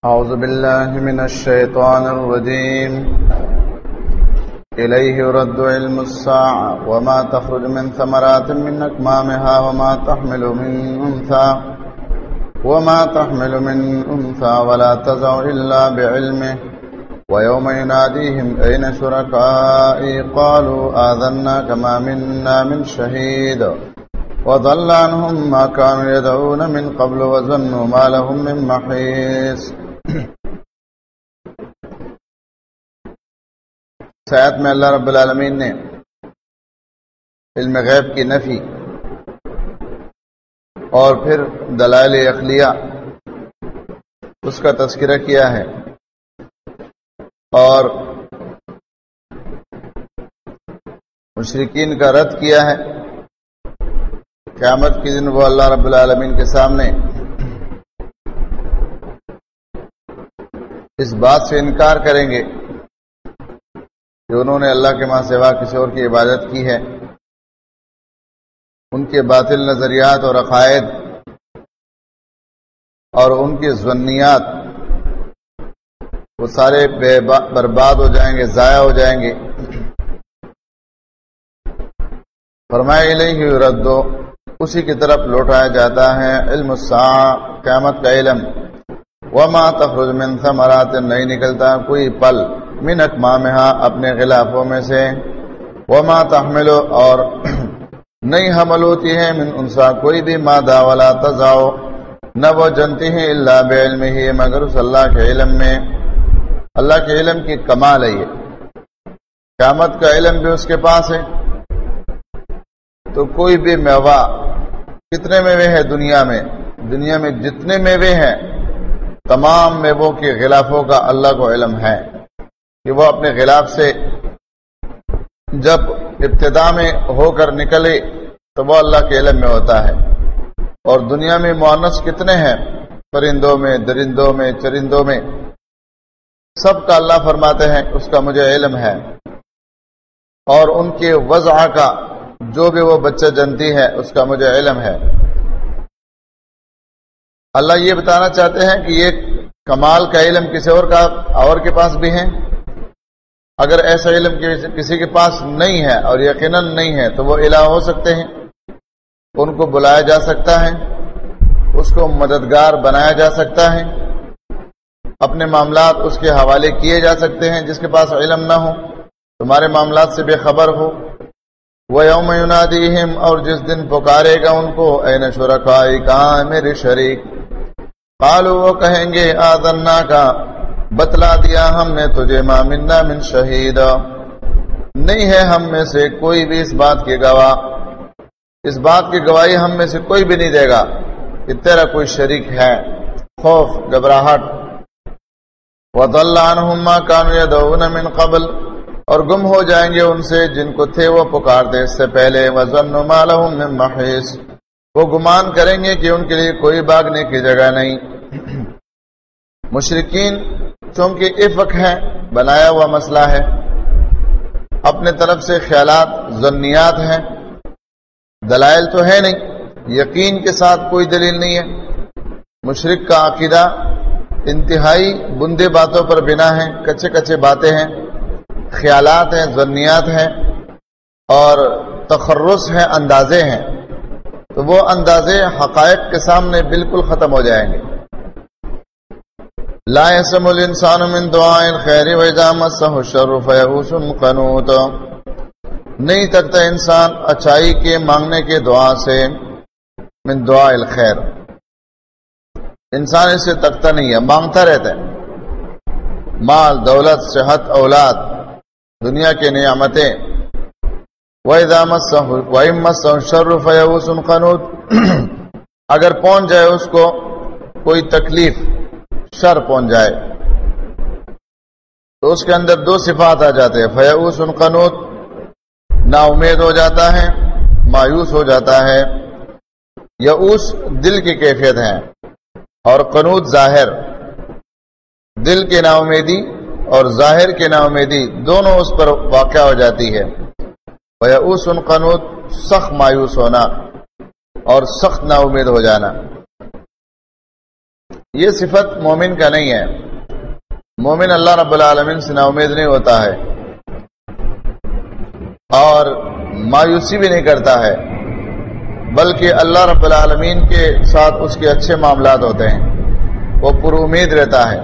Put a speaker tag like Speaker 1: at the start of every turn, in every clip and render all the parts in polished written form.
Speaker 1: أعوذ بالله من الشيطان الرجيم إليه يرد علم الساعة وما تخرج من ثمرات من أكمامها وما تحمل من أنثى ولا تضع إلا بعلمه ويوم يناديهم أين شركائي قالوا آذناك ما منا من شهيد وضل عنهم ما كانوا يدعون من قبل وظنوا ما لهم من محيص. اس آیت میں اللہ رب العالمین نے علم غیب کی نفی اور پھر دلائل عقلیہ اس کا تذکرہ کیا ہے اور مشرکین کا رد کیا ہے. قیامت کے دن وہ اللہ رب العالمین کے سامنے اس بات سے انکار کریں گے کہ انہوں نے اللہ کے ماں سوا کسی اور کی عبادت کی ہے. ان کے باطل نظریات اور عقائد اور ان کے ظنیات وہ سارے برباد ہو جائیں گے، ضائع ہو جائیں گے. فرمائے الیہ یرد، اسی کی طرف لوٹایا جاتا ہے علم الساعہ، قیامت کا علم. وما تخرج من ثمرات، نہیں نکلتا کوئی پل من اکمامہا اپنے غلافوں میں سے. وما تحمل، اور نہیں حمل ہوتی ہے من انسا کوئی بھی مادہ، ولا تضع، نہ وہ جنتی ہیں الا بعلمہ مگر اس اللہ کے علم میں. اللہ کے علم کی کمال ہے یہ. قیامت کا علم بھی اس کے پاس ہے. تو کوئی بھی میوہ، کتنے میوے ہیں دنیا میں جتنے میوے ہیں تمام میووں کے غلافوں کا اللہ کو علم ہے کہ وہ اپنے غلاف سے جب ابتدا میں ہو کر نکلے تو وہ اللہ کے علم میں ہوتا ہے. اور دنیا میں مؤنث کتنے ہیں، پرندوں میں، درندوں میں، چرندوں میں، سب کا اللہ فرماتے ہیں اس کا مجھے علم ہے. اور ان کے وضع کا، جو بھی وہ بچہ جنتی ہے اس کا مجھے علم ہے. اللہ یہ بتانا چاہتے ہیں کہ یہ کمال کا علم کسی اور کے پاس بھی ہے. اگر ایسا علم کسی کے پاس نہیں ہے اور یقیناً نہیں ہے تو وہ الہ ہو سکتے ہیں، ان کو بلایا جا سکتا ہے، اس کو مددگار بنایا جا سکتا ہے، اپنے معاملات اس کے حوالے کیے جا سکتے ہیں. جس کے پاس علم نہ ہو، تمہارے معاملات سے بے خبر ہو. وَيَوْمَ يُنَادِيهِمْ، اور جس دن پکارے گا ان کو، اَيْنَ شُرَكَائِي، کہاں ہے میرے شریک. قالوا، وہ کہیں گے، آذَنَّاكَ، بتلا دیا ہم نے تجھے، مَا مِنَّا مِن شَهِيدٍ، نہیں ہے ہم میں سے کوئی بھی اس بات کی گواہ، اس بات کی گواہی ہم میں سے کوئی بھی نہیں دے گا کہ تیرا کوئی شریک ہے. خوف، گھبراہٹ. وَضَلَّ عَنْهُمْ مَا كَانُوا يَدْعُونَ مِن قَبْلُ، اور گم ہو جائیں گے ان سے جن کو تھے وہ پکارتے اس سے پہلے. وَظَنُّوا مَا لَهُم مِّن مَّحِيصٍ، وہ گمان کریں گے کہ ان کے لیے کوئی بھاگنے کی جگہ نہیں. مشرکین چونکہ افق ہے، بنایا ہوا مسئلہ ہے، اپنے طرف سے خیالات، ظنیات ہیں، دلائل تو ہے نہیں، یقین کے ساتھ کوئی دلیل نہیں ہے. مشرک کا عقیدہ انتہائی بندے باتوں پر بنا ہے، کچے کچے باتیں ہیں، خیالات ہیں، ظنیات ہیں اور تخرص ہیں، اندازے ہیں. تو وہ اندازے حقائق کے سامنے بالکل ختم ہو جائیں گے. لا يسم الانسان من دعاء الخير واذا مسه الشر فيئوس قنوط، نہیں تکتا انسان اچائی کے مانگنے کے دعا سے. من دعاء الخیر، انسان اسے تکتا نہیں ہے، مانگتا رہتا ہے. مال، دولت، صحت، اولاد، دنیا کے نعمتیں. وَإِذَا مَسَّهُ الشَّرُّ فَيَئُوسٌ قَنُوطٌ، اگر پہنچ جائے اس کو کوئی تکلیف، شر پہنچ جائے تو اس کے اندر دو صفات آ جاتے ہیں. فَيَئُوسٌ قَنُوطٌ، نا امید ہو جاتا ہے، مایوس ہو جاتا ہے. یئوس دل کی کیفیت ہے اور قنوط ظاہر. دل کی نا امیدی اور ظاہر کی نا امیدی دونوں اس پر واقع ہو جاتی ہے. وَيَئُوسٌ قَنُوطٌ، سخت مایوس ہونا اور سخت نا امید ہو جانا. یہ صفت مومن کا نہیں ہے. مومن اللہ رب العالمین سے نا امید نہیں ہوتا ہے اور مایوسی بھی نہیں کرتا ہے، بلکہ اللہ رب العالمین کے ساتھ اس کے اچھے معاملات ہوتے ہیں، وہ پر امید رہتا ہے.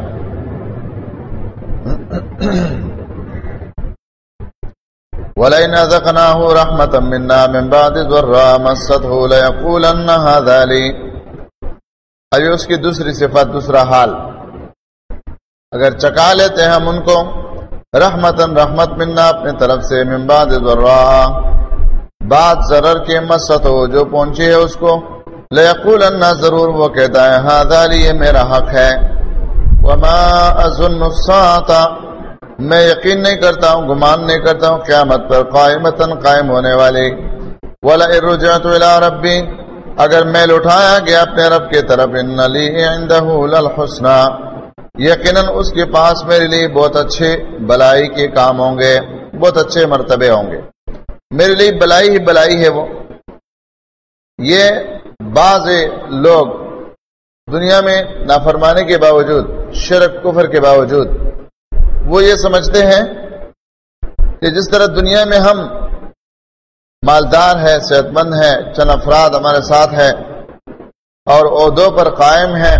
Speaker 1: وَلَئِنْ أَذَقْنَاهُ رَحْمَةً مِنَّا مِنْ بَعْدِ ضَرَّاءٍ مَسَّتْهُ لَيَقُولَنَّ هَذَا لِي. اب اس کی دوسری صفت، دوسرا حال، اگر چکا لیتے ہیں ہم ان کو رحمتاً رحمت منا اپنے طرف سے، من بعد ضراء بعد ضرر کے، مست ہو جو پہنچی ہے اس کو، لیقولن ضرور وہ کہتا ہے ھذا لی یہ میرا حق ہے. وما اظن الساعۃ میں یقین نہیں کرتا ہوں، گمان نہیں کرتا ہوں قیامت پر قائمتاً قائم ہونے والی. ولئن رجعت الی ربی اگر میں لوٹایا گیا اپنے رب کی طرف، ان لی عنده للحسنى یقیناً اس کے پاس میرے لیے بہت اچھے بلائی کے کام ہوں گے، بہت اچھے مرتبے ہوں گے، میرے لیے بلائی ہی بلائی ہے وہ. یہ بعض لوگ دنیا میں نافرمانے کے باوجود، شرک کفر کے باوجود، وہ یہ سمجھتے ہیں کہ جس طرح دنیا میں ہم مالدار ہے، صحت مند ہے، چند افراد ہمارے ساتھ ہے اور عہدوں پر قائم ہیں،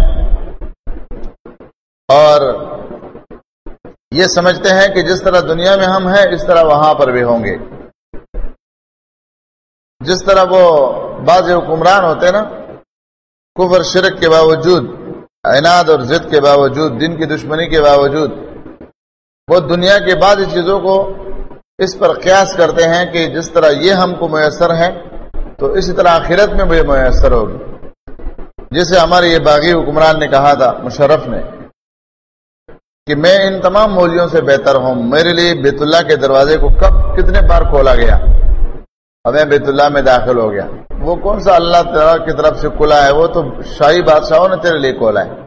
Speaker 1: اور یہ سمجھتے ہیں کہ جس طرح دنیا میں ہم ہیں اس طرح وہاں پر بھی ہوں گے. جس طرح وہ بعض حکمران ہوتے ہیں نا، کفر شرک کے باوجود، عناد اور ضد کے باوجود، دین کی دشمنی کے باوجود، وہ دنیا کے بعض چیزوں کو اس پر قیاس کرتے ہیں کہ جس طرح یہ ہم کو میسر ہے تو اسی طرح آخرت میں بھی میسر ہوگی. جیسے ہمارے یہ باغی حکمران نے کہا تھا، مشرف نے، کہ میں ان تمام مولیوں سے بہتر ہوں، میرے لیے بیت اللہ کے دروازے کو کب کتنے بار کھولا گیا اور میں بیت اللہ میں داخل ہو گیا. وہ کون سا اللہ تعالیٰ کی طرف سے کھلا ہے؟ وہ تو شاہی بادشاہوں نے تیرے لیے کھولا ہے.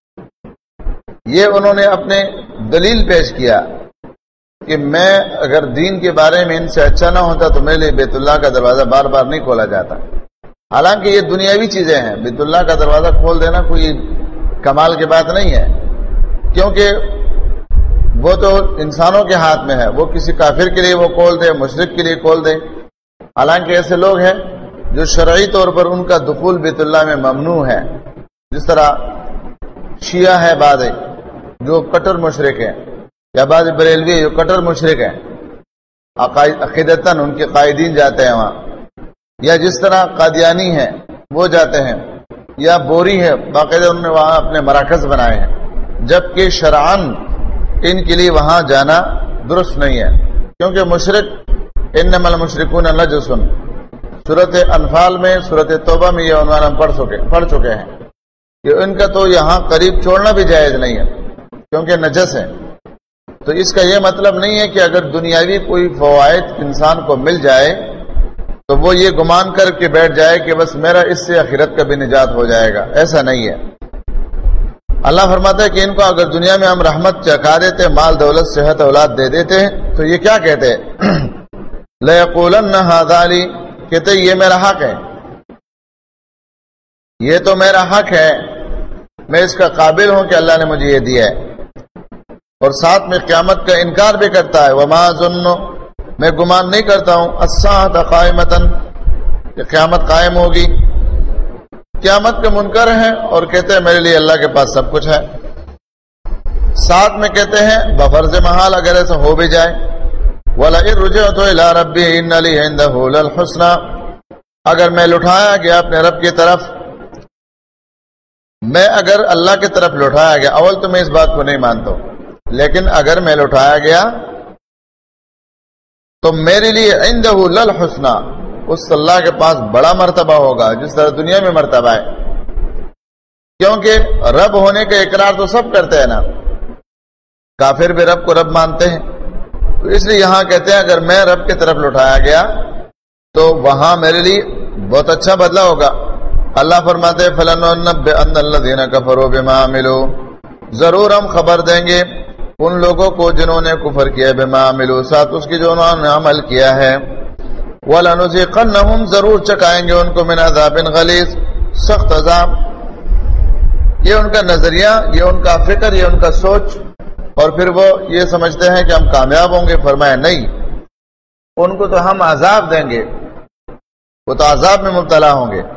Speaker 1: یہ انہوں نے اپنے دلیل پیش کیا کہ میں اگر دین کے بارے میں ان سے اچھا نہ ہوتا تو میرے لیے بیت اللہ کا دروازہ بار بار نہیں کھولا جاتا. حالانکہ یہ دنیاوی چیزیں ہیں، بیت اللہ کا دروازہ کھول دینا کوئی کمال کی بات نہیں ہے، کیونکہ وہ تو انسانوں کے ہاتھ میں ہے، وہ کسی کافر کے لیے وہ کھول دے، مشرک کے لیے کھول دے. حالانکہ ایسے لوگ ہیں جو شرعی طور پر ان کا دخول بیت اللہ میں ممنوع ہے، جس طرح شیعہ ہے بعض جو کٹر مشرک ہیں، یا بعض بریلوی جو کٹر مشرک ہیں، عقیدتاً ان کے قائدین جاتے ہیں وہاں، یا جس طرح قادیانی ہیں وہ جاتے ہیں، یا بوری ہے باقاعدہ انہوں نے وہاں اپنے مراکز بنائے ہیں، جبکہ شرعاً ان کے لیے وہاں جانا درست نہیں ہے. کیونکہ مشرک انما المشرکون نجس، سورۃ انفال میں، سورۃ توبہ میں یہ عنوان ہم پڑھ چکے ہیں کہ ان کا تو یہاں قریب چھوڑنا بھی جائز نہیں ہے کیونکہ نجس ہے. تو اس کا یہ مطلب نہیں ہے کہ اگر دنیاوی کوئی فوائد انسان کو مل جائے تو وہ یہ گمان کر کے بیٹھ جائے کہ بس میرا اس سے آخرت کا بھی نجات ہو جائے گا. ایسا نہیں ہے. اللہ فرماتا ہے کہ ان کو اگر دنیا میں ہم رحمت چکھا دیتے، مال دولت صحت اولاد دے دیتے تو یہ کیا کہتے لَيَقُولَنَّ هَذَا لِي کہتے یہ میرا حق ہے، یہ تو میرا حق ہے، میں اس کا قابل ہوں کہ اللہ نے مجھے یہ دیا ہے. اور ساتھ میں قیامت کا انکار بھی کرتا ہے. وَمَا ظُنُّ میں گمان نہیں کرتا ہوں السَّاعَةَ قَائِمَةً کہ قیامت قائم ہوگی. قیامت کے منکر ہیں اور کہتے ہیں میرے لیے اللہ کے پاس سب کچھ ہے. ساتھ میں کہتے ہیں بفرض محال اگر ایسا ہو بھی جائے، وَلَئِن رُجِعْتُ إِلَىٰ رَبِّي إِنَّ لِي عِندَهُ لَلْحُسْنَىٰ اگر میں لوٹایا گیا اپنے رب کی طرف، میں اگر اللہ کی طرف لوٹایا گیا، اول تو میں اس بات کو نہیں مانتا ہوں، لیکن اگر میں لوٹایا گیا تو میرے لیے عِندَهُ لَلْحُسْنَىٰ اس اللہ کے پاس بڑا مرتبہ ہوگا جس طرح دنیا میں مرتبہ ہے. کیونکہ رب ہونے کا اقرار تو سب کرتے ہیں نا، کافر بھی رب کو رب مانتے ہیں، تو اس لیے یہاں کہتے ہیں اگر میں رب کی طرف لوٹایا گیا تو وہاں میرے لیے بہت اچھا بدلہ ہوگا. اللہ فرماتے ہیں فَلَنُنَبِّئَنَّ الَّذِينَ كَفَرُوا بِمَا عَمِلُوا ضرور ہم خبر دیں گے ان لوگوں کو جنہوں نے کفر کیا بما عملوا ساتھ اس کی جو انہوں نے عمل کیا ہے. وَلَنُذِيقَنَّهُمْ ضرور چکائیں گے ان کو من عذاب غلیظ سخت عذاب. یہ ان کا نظریہ، یہ ان کا فکر، یہ ان کا سوچ، اور پھر وہ یہ سمجھتے ہیں کہ ہم کامیاب ہوں گے۔ فرمایا نہیں، ان کو تو ہم عذاب دیں گے، وہ تو عذاب میں مبتلا ہوں گے،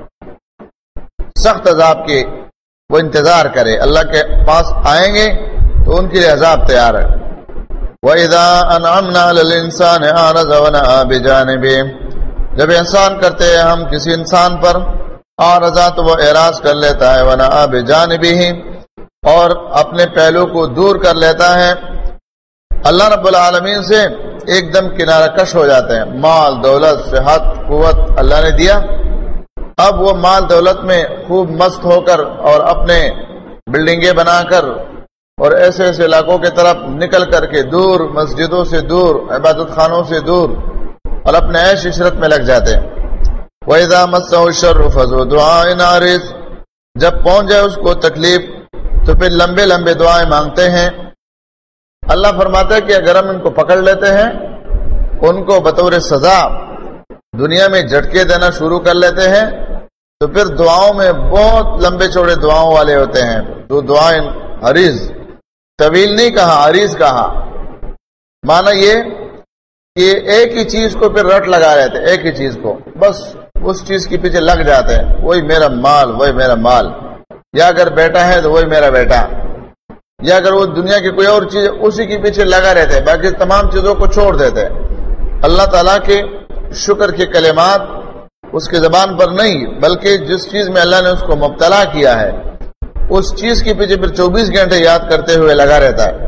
Speaker 1: سخت عذاب کے وہ انتظار کرے، اللہ کے پاس آئیں گے تو ان کے لیے عذاب تیار ہے۔ وَإِذَا أَنْعَمْنَا عَلَى الْإِنسَانِ أَعْرَضَ وَنَأَىٰ بِجَانِبِهِ، جب احسان کرتے ہیں ہم کسی انسان پر، اعرض تو وہ اعراض کر لیتا ہے، وَنَأَىٰ بِجَانِبِهِ اور اپنے پہلو کو دور کر لیتا ہے، اللہ رب العالمین سے ایک دم کنارہ کش ہو جاتے ہیں۔ مال، دولت، صحت، قوت اللہ نے دیا، اب وہ مال دولت میں خوب مست ہو کر اور اپنے بلڈنگیں بنا کر اور ایسے ایسے علاقوں کی طرف نکل کر کے دور، مسجدوں سے دور، عبادت خانوں سے دور، اور اپنے عیش عشرت میں لگ جاتے ہیں۔ وَإِذَا مَسَّهُ الشَّرُّ فَذُو دُعَاءٍ عَرِيضٍ، جب پہنچ جائے اس کو تکلیف تو پھر لمبے لمبے دعائیں مانگتے ہیں۔ اللہ فرماتا ہے کہ اگر ہم ان کو پکڑ لیتے ہیں، ان کو بطور سزا دنیا میں جھٹکے دینا شروع کر لیتے ہیں، تو پھر دعاؤں میں بہت لمبے چوڑے دعاؤں والے ہوتے ہیں۔ جو دعائیں عریض، طویل نہیں کہا، عریض کہا، معنی یہ کہ ایک ہی چیز کو پھر رٹ لگا رہتے، ایک ہی چیز کو بس اس چیز کے پیچھے لگ جاتے ہیں، وہی میرا مال، وہی میرا مال، یا اگر بیٹا ہے تو وہی میرا بیٹا، یا اگر وہ دنیا کی کوئی اور چیز اسی کے پیچھے لگا رہتے، باقی تمام چیزوں کو چھوڑ دیتے۔ اللہ تعالیٰ کے شکر کے کلمات اس کی زبان پر نہیں، بلکہ جس چیز میں اللہ نے اس کو مبتلا کیا ہے اس چیز کے پیچھے پھر 24 گھنٹے یاد کرتے ہوئے لگا رہتا ہے۔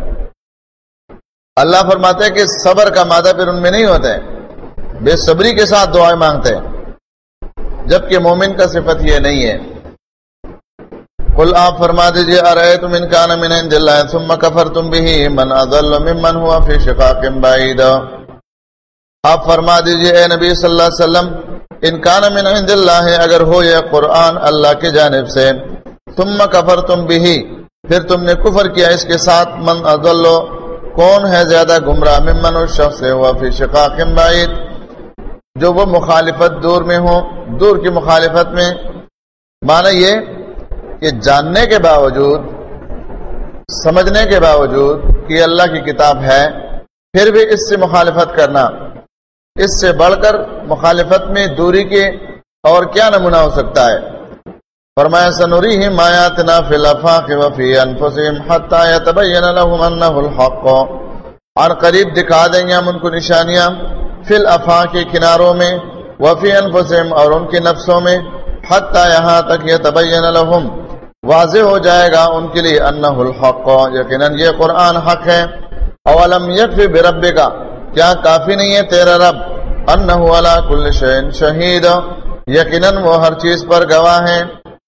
Speaker 1: اللہ فرماتے ہیں کہ صبر کا مادہ پھر ان میں نہیں ہوتا ہے، بے صبری کے ساتھ دعائیں مانگتے ہیں، جبکہ مومن کا صفت یہ نہیں ہے۔ قل آپ فرما دیجئے ارأیتم ان کان من عند اللہ ثم کفرتم به من اضل ممن هو فی شقاق بعید، آپ فرما دیجئے اے نبی صلی اللہ علیہ وسلم، ان کان من عند اللہ، اگر ہو یہ قرآن اللہ کی جانب سے، ثم کفرتم به، پھر تم نے کفر کیا اس کے ساتھ، من اضل، کون ہے زیادہ گمراہ، ممن اس شخص سے ہوا فی شقاق بعید، جو وہ مخالفت دور میں ہو، دور کی مخالفت میں، معنی یہ کہ جاننے کے باوجود، سمجھنے کے باوجود کہ اللہ کی کتاب ہے، پھر بھی اس سے مخالفت کرنا، اس سے بڑھ کر مخالفت میں دوری کے اور کیا نمونہ ہو سکتا ہے۔ فرمایا سنریہم آیاتنا فی الآفاق وفی انفسہم حتی یتبین لہم انہ الحق، اور قریب دکھا دیں گے ہم ان کو نشانیاں، فی الآفاق کے کناروں میں، وفی انفسہم اور ان کے نفسوں میں، حتی یہاں تک یتبین لہم واضح ہو جائے گا ان کے لیے، انہ الحق، یقیناً یہ قرآن حق ہے۔ اولم یکفی بربک، کیا کافی نہیں ہے تیرا رب، انہ علی کل شیء شہید، یقیناً وہ ہر چیز پر گواہ ہیں۔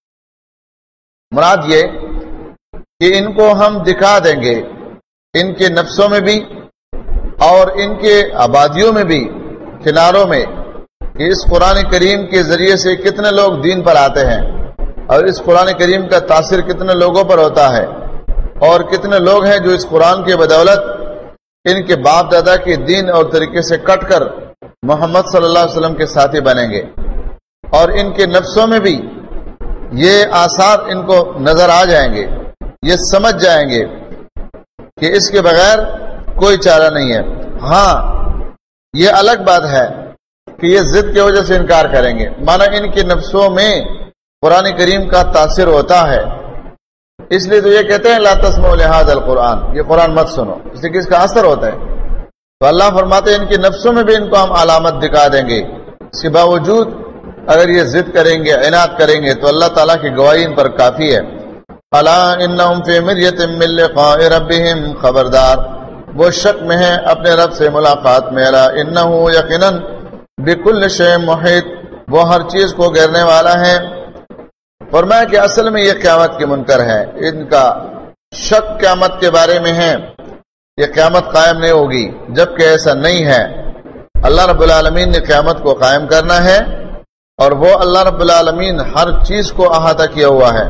Speaker 1: مراد یہ کہ ان کو ہم دکھا دیں گے، ان کے نفسوں میں بھی اور ان کے آبادیوں میں بھی، کناروں میں، کہ اس قرآن کریم کے ذریعے سے کتنے لوگ دین پر آتے ہیں، اور اس قرآن کریم کا تاثر کتنے لوگوں پر ہوتا ہے، اور کتنے لوگ ہیں جو اس قرآن کے بدولت ان کے باپ دادا کے دین اور طریقے سے کٹ کر محمد صلی اللہ علیہ وسلم کے ساتھی بنیں گے، اور ان کے نفسوں میں بھی یہ آثار ان کو نظر آ جائیں گے، یہ سمجھ جائیں گے کہ اس کے بغیر کوئی چارہ نہیں ہے۔ ہاں یہ الگ بات ہے کہ یہ ضد کی وجہ سے انکار کریں گے، مانا ان کے نفسوں میں قرآن کریم کا تاثر ہوتا ہے، اس لیے تو یہ کہتے ہیں لا تسمعوا لهذا القرآن، یہ قرآن مت سنو، اس سے کس کا اثر ہوتا ہے۔ تو اللہ فرماتے ہیں ان کے نفسوں میں بھی ان کو ہم علامت دکھا دیں گے، اس کے باوجود اگر یہ ضد کریں گے، عناد کریں گے، تو اللہ تعالیٰ کی گواہی ان پر کافی ہے۔ الا انہم فی مریۃ من لقاء ربہم، خبردار وہ شک میں ہیں اپنے رب سے ملاقات میں، الا انہ یقیناً بکل شیء محیط، وہ ہر چیز کو گھیرنے والا ہے۔ فرمایا کہ اصل میں یہ قیامت کے منکر ہے، ان کا شک قیامت کے بارے میں ہے، یہ قیامت قائم نہیں ہوگی، جبکہ ایسا نہیں ہے۔ اللہ رب العالمین نے قیامت کو قائم کرنا ہے، اور وہ اللہ رب العالمین ہر چیز کو احاطہ کیا ہوا ہے۔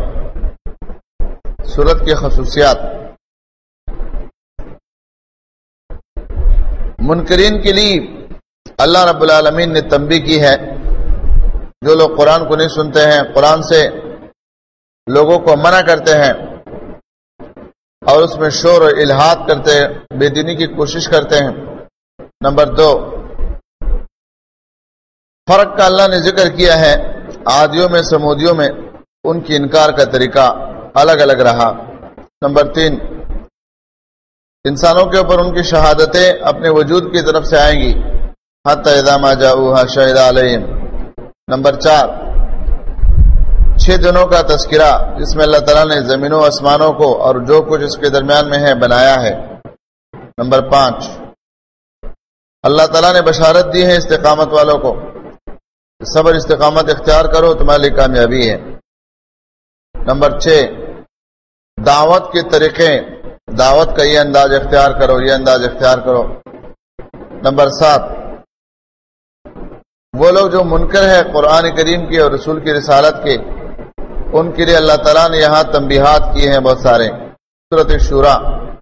Speaker 1: سورت کی خصوصیات، منکرین کے لیے اللہ رب العالمین نے تنبیہ کی ہے، جو لوگ قرآن کو نہیں سنتے ہیں، قرآن سے لوگوں کو منع کرتے ہیں اور اس میں شور و الحاد کرتے ہیں، بے دینی کی کوشش کرتے ہیں۔ نمبر 2، فرق کا اللہ نے ذکر کیا ہے، عادیوں میں سمودیوں میں ان کی انکار کا طریقہ الگ الگ رہا۔ نمبر 3، انسانوں کے اوپر ان کی شہادتیں اپنے وجود کی طرف سے آئیں گی، حتی اذا ما جاؤوها شہد علیہم۔ نمبر 4، 6 دنوں کا تذکرہ جس میں اللہ تعالیٰ نے زمینوں آسمانوں کو اور جو کچھ اس کے درمیان میں ہے بنایا ہے۔ نمبر 5، اللہ تعالیٰ نے بشارت دی ہے استقامت والوں کو، صبر استقامت اختیار کرو تمہاری کامیابی ہے۔ نمبر 6، دعوت کے طریقے، دعوت کا یہ انداز اختیار کرو، یہ انداز اختیار کرو۔ نمبر 7، وہ لوگ جو منکر ہے قرآن کریم کے اور رسول کی رسالت کے، ان کے لیے اللہ تعالیٰ نے یہاں تنبیہات کیے ہیں بہت سارے۔ سورۃ شورى،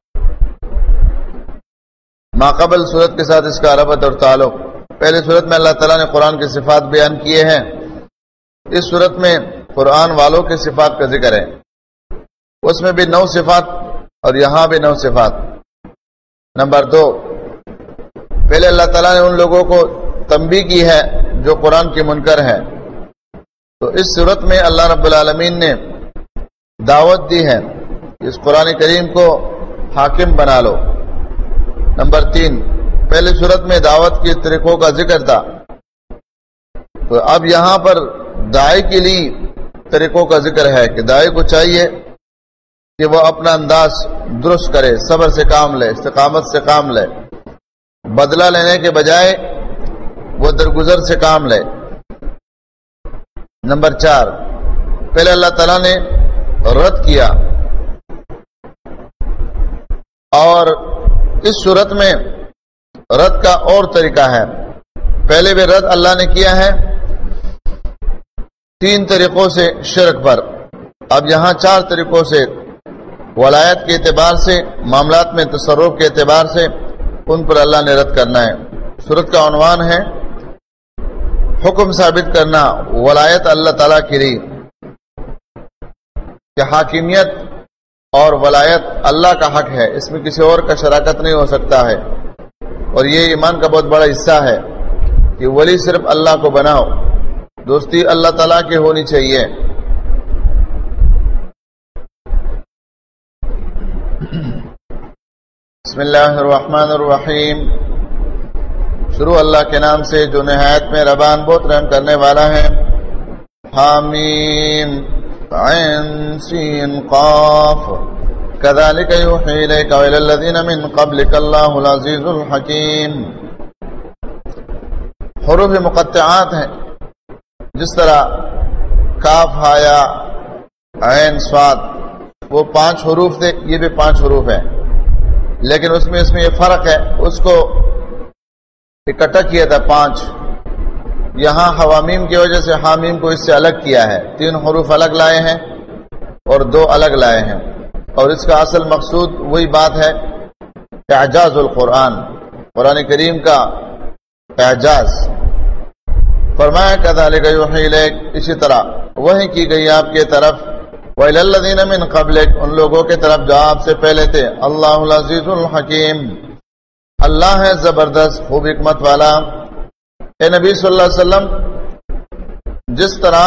Speaker 1: ماقبل صورت کے ساتھ اس کا ربط اور تعلق۔ پہلے صورت میں اللہ تعالیٰ نے قرآن کی صفات بیان کیے ہیں، اس صورت میں قرآن والوں کے صفات کا ذکر ہے، اس میں بھی 9 صفات اور یہاں بھی 9 صفات۔ نمبر 2، پہلے اللہ تعالیٰ نے ان لوگوں کو تنبیہ کی ہے جو قرآن کے منکر ہے، تو اس صورت میں اللہ رب العالمین نے دعوت دی ہے اس قرآن کریم کو حاکم بنا لو۔ نمبر 3، پہلے صورت میں دعوت کے طریقوں کا ذکر تھا، تو اب یہاں پر داعی کے لیے طریقوں کا ذکر ہے کہ داعی کو چاہیے کہ وہ اپنا انداز درست کرے، صبر سے کام لے، استقامت سے کام لے، بدلہ لینے کے بجائے وہ درگزر سے کام لے۔ نمبر 4، پہلے اللہ تعالیٰ نے رد کیا، اور اس صورت میں رد کا اور طریقہ ہے۔ پہلے بھی رد اللہ نے کیا ہے 3 طریقوں سے شرک پر، اب یہاں 4 طریقوں سے، ولایت کے اعتبار سے، معاملات میں تصرف کے اعتبار سے ان پر اللہ نے رد کرنا ہے۔ صورت کا عنوان ہے حکم ثابت کرنا ولایت اللہ تعالیٰ کی لیے، کہ حاکمیت اور ولایت اللہ کا حق ہے، اس میں کسی اور کا شراکت نہیں ہو سکتا ہے، اور یہ ایمان کا بہت بڑا حصہ ہے کہ ولی صرف اللہ کو بناؤ، دوستی اللہ تعالیٰ کی ہونی چاہیے۔ بسم اللہ الرحمن الرحیم، شروع اللہ کے نام سے جو نہایت میں رحمان بہت رحم کرنے والا ہے۔ حامیم عین سین قاف کذالک یوحی الیک وإلی الذین من قبلک اللہ العزیز الحکیم۔ حروف مقطعات ہیں، جس طرح کاف ہایا عین صاد، وہ 5 حروف تھے، یہ بھی 5 حروف ہیں، لیکن اس میں یہ فرق ہے، اس کو اکٹھا کیا تھا 5، یہاں حوامیم کی وجہ سے حامیم کو اس سے الگ کیا ہے، 3 حروف الگ لائے ہیں اور 2 الگ لائے ہیں، اور اس کا اصل مقصود وہی بات ہے، اعجاز القرآن، قرآن کریم کا اعجاز۔ فرمایا کذالک یوحی الیک، اسی طرح وحی کی گئی آپ کے طرف، وإلی الذین من قبلک، ان لوگوں کے طرف جو آپ سے پہلے تھے، اللہ العزیز الحکیم، اللہ ہے زبردست خوب حکمت والا۔ اے نبی صلی اللہ علیہ وسلم، جس طرح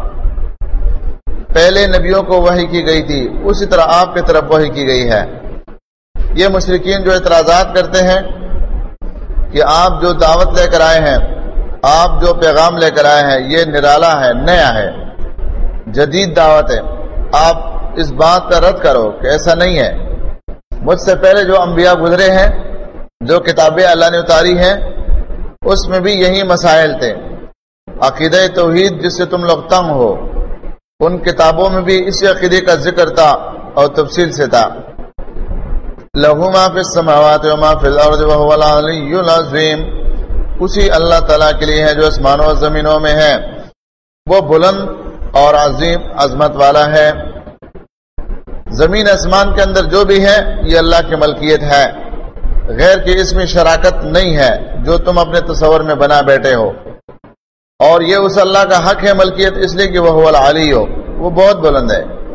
Speaker 1: پہلے نبیوں کو وحی کی گئی تھی اسی طرح آپ کی طرف وحی کی گئی ہے۔ یہ مشرکین جو اعتراضات کرتے ہیں کہ آپ جو دعوت لے کر آئے ہیں، آپ جو پیغام لے کر آئے ہیں، یہ نرالا ہے، نیا ہے، جدید دعوت ہے، آپ اس بات کا رد کرو کہ ایسا نہیں ہے، مجھ سے پہلے جو انبیاء گزرے ہیں، جو کتابیں اللہ نے اتاری ہیں، اس میں بھی یہی مسائل تھے۔ عقیدہ توحید جس سے تم لوگ تنگ ہو، ان کتابوں میں بھی اسی عقیدے کا ذکر تھا اور تفصیل سے تھا۔ لَهُ مَا فِي السَّمَاوَاتِ وَمَا فِي الْأَرْضِ وَهُوَ الْعَلِيُّ الْعَظِيمُ، اسی اللہ تعالیٰ کے لیے ہے جو آسمانوں اور زمینوں میں ہے، وہ بلند اور عظیم عظمت والا ہے۔ زمین آسمان کے اندر جو بھی ہے یہ اللہ کی ملکیت ہے، غیر کی اس میں شراکت نہیں ہے جو تم اپنے تصور میں بنا بیٹھے ہو، اور یہ اس اللہ کا حق ہے ملکیت، اس لیے کہ وہ العلی ہو، وہ بہت بلند ہے،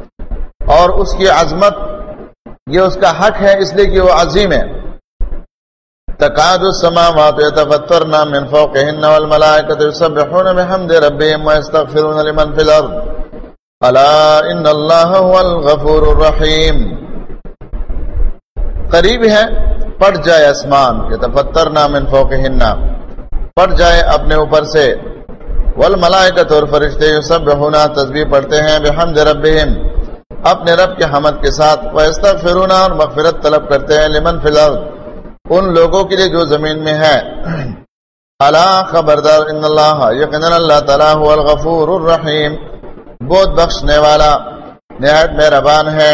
Speaker 1: اور اس کی عظمت یہ اس کا حق ہے اس لیے کہ وہ عظیم ہے. تکاد السماوات يتفطرن من فوقهن والملائكة يسبحون بحمد ربهم ويستغفرون لمن في الأرض الا ان الله هو الغفور الرحيم. قریب ہے پڑ جائے آسمان، يتفطرن من فوقهن پڑ جائے اپنے اوپر سے، والملائکۃ اور فرشتے یسبحون تسبیح پڑھتے ہیں، بحمد ربهم اپنے رب کے حمد کے ساتھ، ویستغفرون اور مغفرت طلب کرتے ہیں، لمن فی الارض ان لوگوں کے لیے جو زمین میں ہے. الا خبردار ان اللہ یقینا اللہ تعالی هو الغفور الرحیم بہت بخشنے والا نہایت مہربان ہے.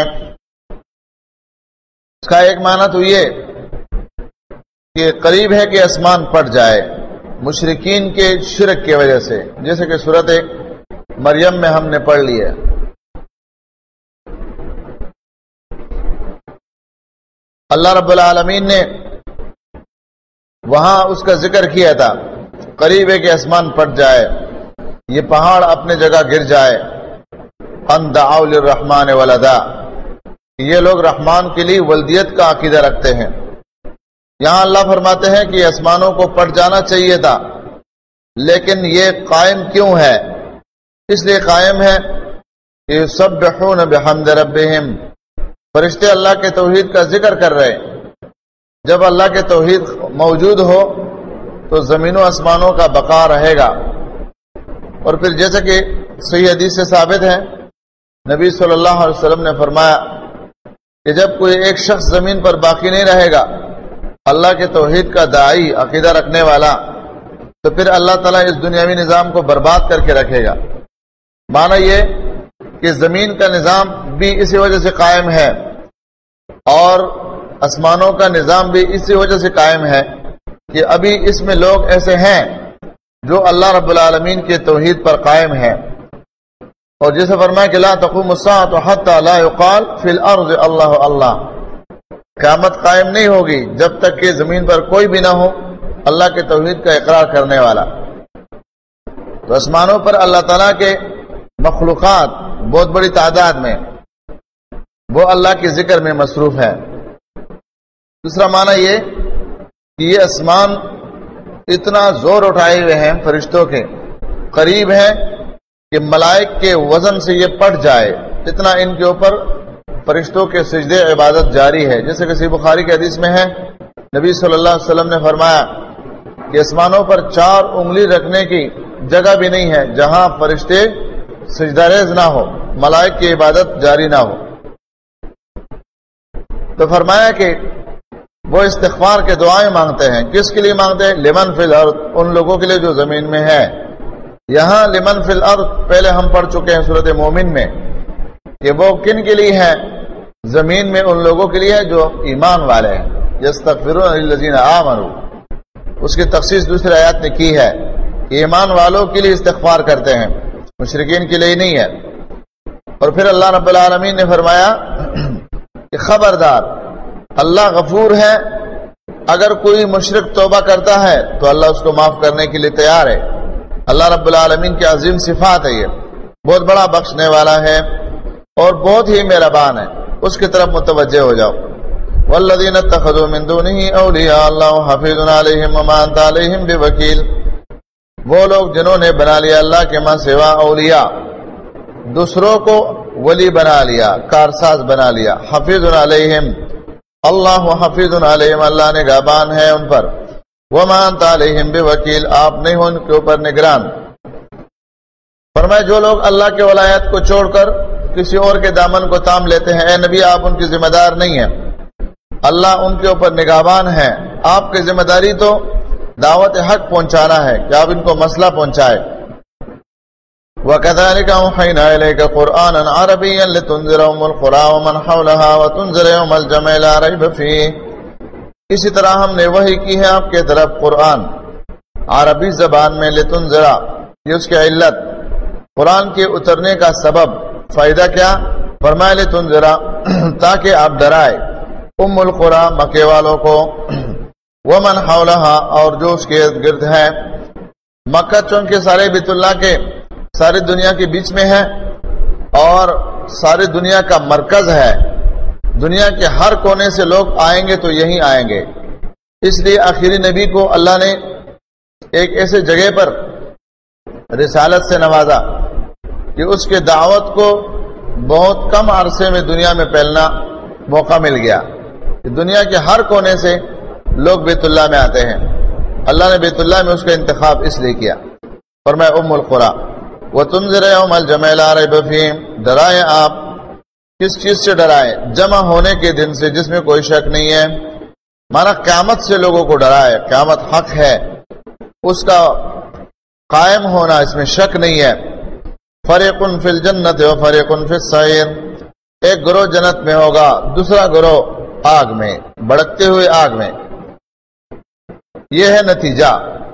Speaker 1: اس کا ایک معنی تو یہ کہ قریب ہے کہ آسمان پھٹ جائے مشرکین کے شرک کی وجہ سے، جیسے کہ سورۃ مریم میں ہم نے پڑھ لی ہے. اللہ رب العالمین نے وہاں اس کا ذکر کیا تھا، قریب ہے کہ آسمان پھٹ جائے، یہ پہاڑ اپنے جگہ گر جائے. ان دعوا للرحمن ولدا، یہ لوگ رحمان کے لیے ولدیت کا عقیدہ رکھتے ہیں. یہاں اللہ فرماتے ہیں کہ آسمانوں کو پھٹ جانا چاہیے تھا، لیکن یہ قائم کیوں ہے؟ اس لیے قائم ہے کہ یسبحون بحمد ربهم فرشتے اللہ کے توحید کا ذکر کر رہے ہیں. جب اللہ کے توحید موجود ہو تو زمین و آسمانوں کا بقا رہے گا. اور پھر جیسا کہ صحیح حدیث سے ثابت ہے، نبی صلی اللہ علیہ وسلم نے فرمایا کہ جب کوئی ایک شخص زمین پر باقی نہیں رہے گا اللہ کے توحید کا داعی عقیدہ رکھنے والا، تو پھر اللہ تعالیٰ اس دنیاوی نظام کو برباد کر کے رکھے گا. معنی یہ کہ زمین کا نظام بھی اسی وجہ سے قائم ہے اور آسمانوں کا نظام بھی اسی وجہ سے قائم ہے کہ ابھی اس میں لوگ ایسے ہیں جو اللہ رب العالمین کے توحید پر قائم ہیں. اور جیسے فرمایا کہ لا تقوم الساعة حتى لا يقال في الارض اللہ اللہ، قیامت قائم نہیں ہوگی جب تک کہ زمین پر کوئی بھی نہ ہو اللہ کے توحید کا اقرار کرنے والا. تو آسمانوں پر اللہ تعالیٰ کے مخلوقات بہت بڑی تعداد میں وہ اللہ کے ذکر میں مصروف ہے. دوسرا معنی یہ کہ یہ آسمان اتنا زور اٹھائے ہوئے ہیں فرشتوں کے، قریب ہے کہ ملائک کے وزن سے یہ پھٹ جائے، اتنا ان کے اوپر فرشتوں کے سجدے عبادت جاری ہے. جیسے کہ صحیح بخاری کے حدیث میں ہے، نبی صلی اللہ علیہ وسلم نے فرمایا کہ آسمانوں پر 4 انگلی رکھنے کی جگہ بھی نہیں ہے جہاں فرشتے سجدہ ریز نہ ہو، ملائک کی عبادت جاری نہ ہو. تو فرمایا کہ وہ استغفار کے دعائیں مانگتے ہیں. کس کے لیے مانگتے ہیں؟ لمن فی الارض ان لوگوں کے لیے جو زمین میں ہے. یہاں لمن فی الارض پہلے ہم پڑھ چکے ہیں سورۃ مومن میں کہ وہ کن کے لیے ہے؟ زمین میں ان لوگوں کے لیے ہے جو ایمان والے ہیں. یستغفرون للذین آمنوا، اس کی تخصیص دوسری آیات نے کی ہے کہ ایمان والوں کے لیے استغفار کرتے ہیں، مشرکین کے لیے نہیں ہے. اور پھر اللہ رب العالمین نے فرمایا کہ خبردار اللہ غفور ہے، اگر کوئی مشرک توبہ کرتا ہے تو اللہ اس کو معاف کرنے کے لیے تیار ہے. اللہ رب العالمین کی عظیم صفات ہے، یہ بہت بڑا بخشنے والا ہے اور بہت ہی مہربان ہے. اس کی طرف متوجہ ہو جاؤ. والذین اتخذوا من دونه اولیاء اللہ حفیظ علیہم وما انت علیہم بوکیل، وہ لوگ جنہوں نے بنا لیا اللہ کے ماں سوا اولیاء، دوسروں کو ولی بنا لیا، کارساز بنا لیا. حفیظ علیہم اللہ حفیظ علیہم اللہ نگہبان ہے ان پر. وما انت علیہم بوکیل آپ نہیں ہو ان کے اوپر نگران. فرمائے جو لوگ اللہ کے ولایت کو چھوڑ کر کسی اور کے دامن کو تام لیتے ہیں، اے نبی آپ ان کی ذمہ دار نہیں ہیں، اللہ ان کے اوپر نگہبان ہے. آپ کی ذمہ داری تو دعوت حق پہنچانا ہے کہ آپ ان کو مسئلہ پہنچائے. وَكَذَلِكَ أَوْحَيْنَا إِلَيْكَ قُرْآنًا عَرَبِيًّا لِتُنذِرَ أُمَّ الْقُرَىٰ وَمَنْ حَوْلَهَا وَتُنذِرَ يَوْمَ الْجَمْعِ لَا رَيْبَ فِيهِ. اسی طرح ہم نے وحی کی ہے آپ کے طرف قرآن عربی زبان میں، لتنذر یہ اس کی علت، قرآن کے اترنے کا سبب، فائدہ کیا؟ فرمائے لتنذر تاکہ آپ ڈرائے ام القریٰ مکے والوں کو، ومن حولها اور جو اس کے گرد ہے. مکہ چونکہ سارے بیت اللہ کے ساری دنیا کے بیچ میں ہے اور ساری دنیا کا مرکز ہے، دنیا کے ہر کونے سے لوگ آئیں گے تو یہیں آئیں گے. اس لیے آخری نبی کو اللہ نے ایک ایسے جگہ پر رسالت سے نوازا کہ اس کے دعوت کو بہت کم عرصے میں دنیا میں پھیلنا موقع مل گیا. دنیا کے ہر کونے سے لوگ بیت اللہ میں آتے ہیں. اللہ نے بیت اللہ میں اس کا انتخاب اس لیے کیا. فرمایا ام القری وتنذر یوم الجمع لا ریب فیہ، ڈرائے آپ کس چیز سے ڈرائے؟ جمع ہونے کے دن سے جس میں کوئی شک نہیں ہے. مانا قیامت سے لوگوں کو ڈرائے. قیامت حق ہے، اس کا قائم ہونا اس میں شک نہیں ہے. فریق فی الجنت و فریق فی السعیر، ایک گروہ جنت میں ہوگا، دوسرا گروہ آگ میں، بھڑکتے ہوئے آگ میں. یہ ہے نتیجہ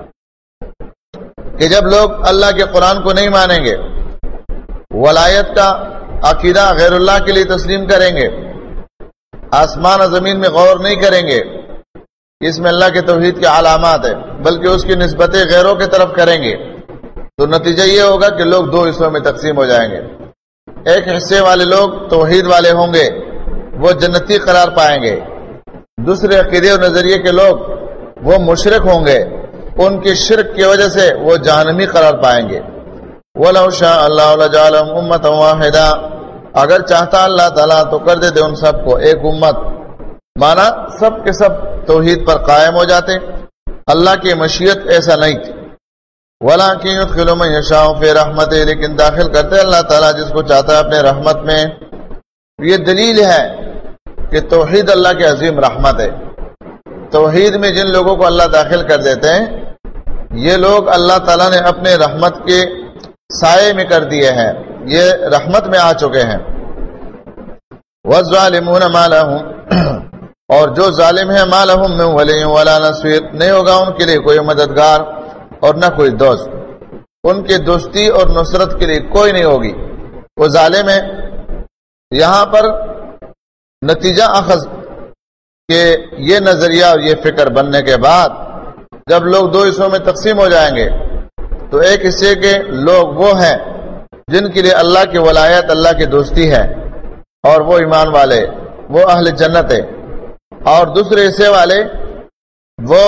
Speaker 1: کہ جب لوگ اللہ کے قرآن کو نہیں مانیں گے، ولایت کا عقیدہ غیر اللہ کے لیے تسلیم کریں گے، آسمان و زمین میں غور نہیں کریں گے، اس میں اللہ کے توحید کے علامات ہیں، بلکہ اس کی نسبتیں غیروں کی طرف کریں گے، تو نتیجہ یہ ہوگا کہ لوگ دو حصوں میں تقسیم ہو جائیں گے. ایک حصے والے لوگ توحید والے ہوں گے، وہ جنتی قرار پائیں گے. دوسرے عقیدے اور نظریے کے لوگ وہ مشرک ہوں گے، ان کی شرک کی وجہ سے وہ جہنمی قرار پائیں گے. وَلَوْ شَاءَ اللَّهُ لَجَعَلَهُمْ أُمَّةً وَاحِدَةً، اگر چاہتا اللہ تعالیٰ تو کر دیتے ان سب کو ایک امت، مانا سب کے سب توحید پر قائم ہو جاتے. اللہ کی مشیت ایسا نہیں تھی. وَلَٰكِن يُدْخِلُ مَن يَشَاءُ فِي رَحْمَتِهِ، لیکن داخل کرتے اللہ تعالیٰ جس کو چاہتا ہے اپنے رحمت میں. یہ دلیل ہے کہ توحید اللہ کی عظیم رحمت ہے. توحید میں جن لوگوں کو اللہ داخل کر دیتے ہیں، یہ لوگ اللہ تعالیٰ نے اپنے رحمت کے سائے میں کر دیے ہیں، یہ رحمت میں آ چکے ہیں. وَالظَّالِمُونَ مَا لَهُمْ، اور جو ظالم ہیں مَا لَهُمْ مِنْ وَلِيٍّ وَلَا نَصِيرٍ، نہیں ہوگا ان کے لیے کوئی مددگار اور نہ کوئی دوست. ان کے دوستی اور نصرت کے لیے کوئی نہیں ہوگی. وہ ظالم ہے. یہاں پر نتیجہ اخذ کہ یہ نظریہ اور یہ فکر بننے کے بعد جب لوگ دو حصوں میں تقسیم ہو جائیں گے تو ایک حصے کے لوگ وہ ہیں جن کے لیے اللہ کی ولایت، اللہ کی دوستی ہے، اور وہ ایمان والے، وہ اہل جنت ہے. اور دوسرے حصے والے وہ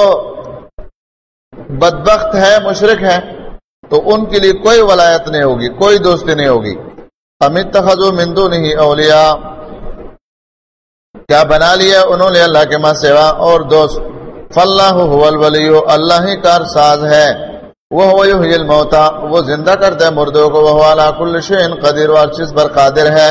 Speaker 1: بدبخت ہے، مشرک ہے، تو ان کے لیے کوئی ولایت نہیں ہوگی، کوئی دوستی نہیں ہوگی. ام اتخذوا من دونہ اولیاء، کیا بنا لیا انہوں نے اللہ کے ماں سوا اور دوست. فاللہ هو الولی، اللہ ہی کارساز ہے. وہ یحیی الموتى، وہ زندہ کرتا ہے مردوں کو. وہ علی کل شیء قدیر، اور چیز پر قادر ہے.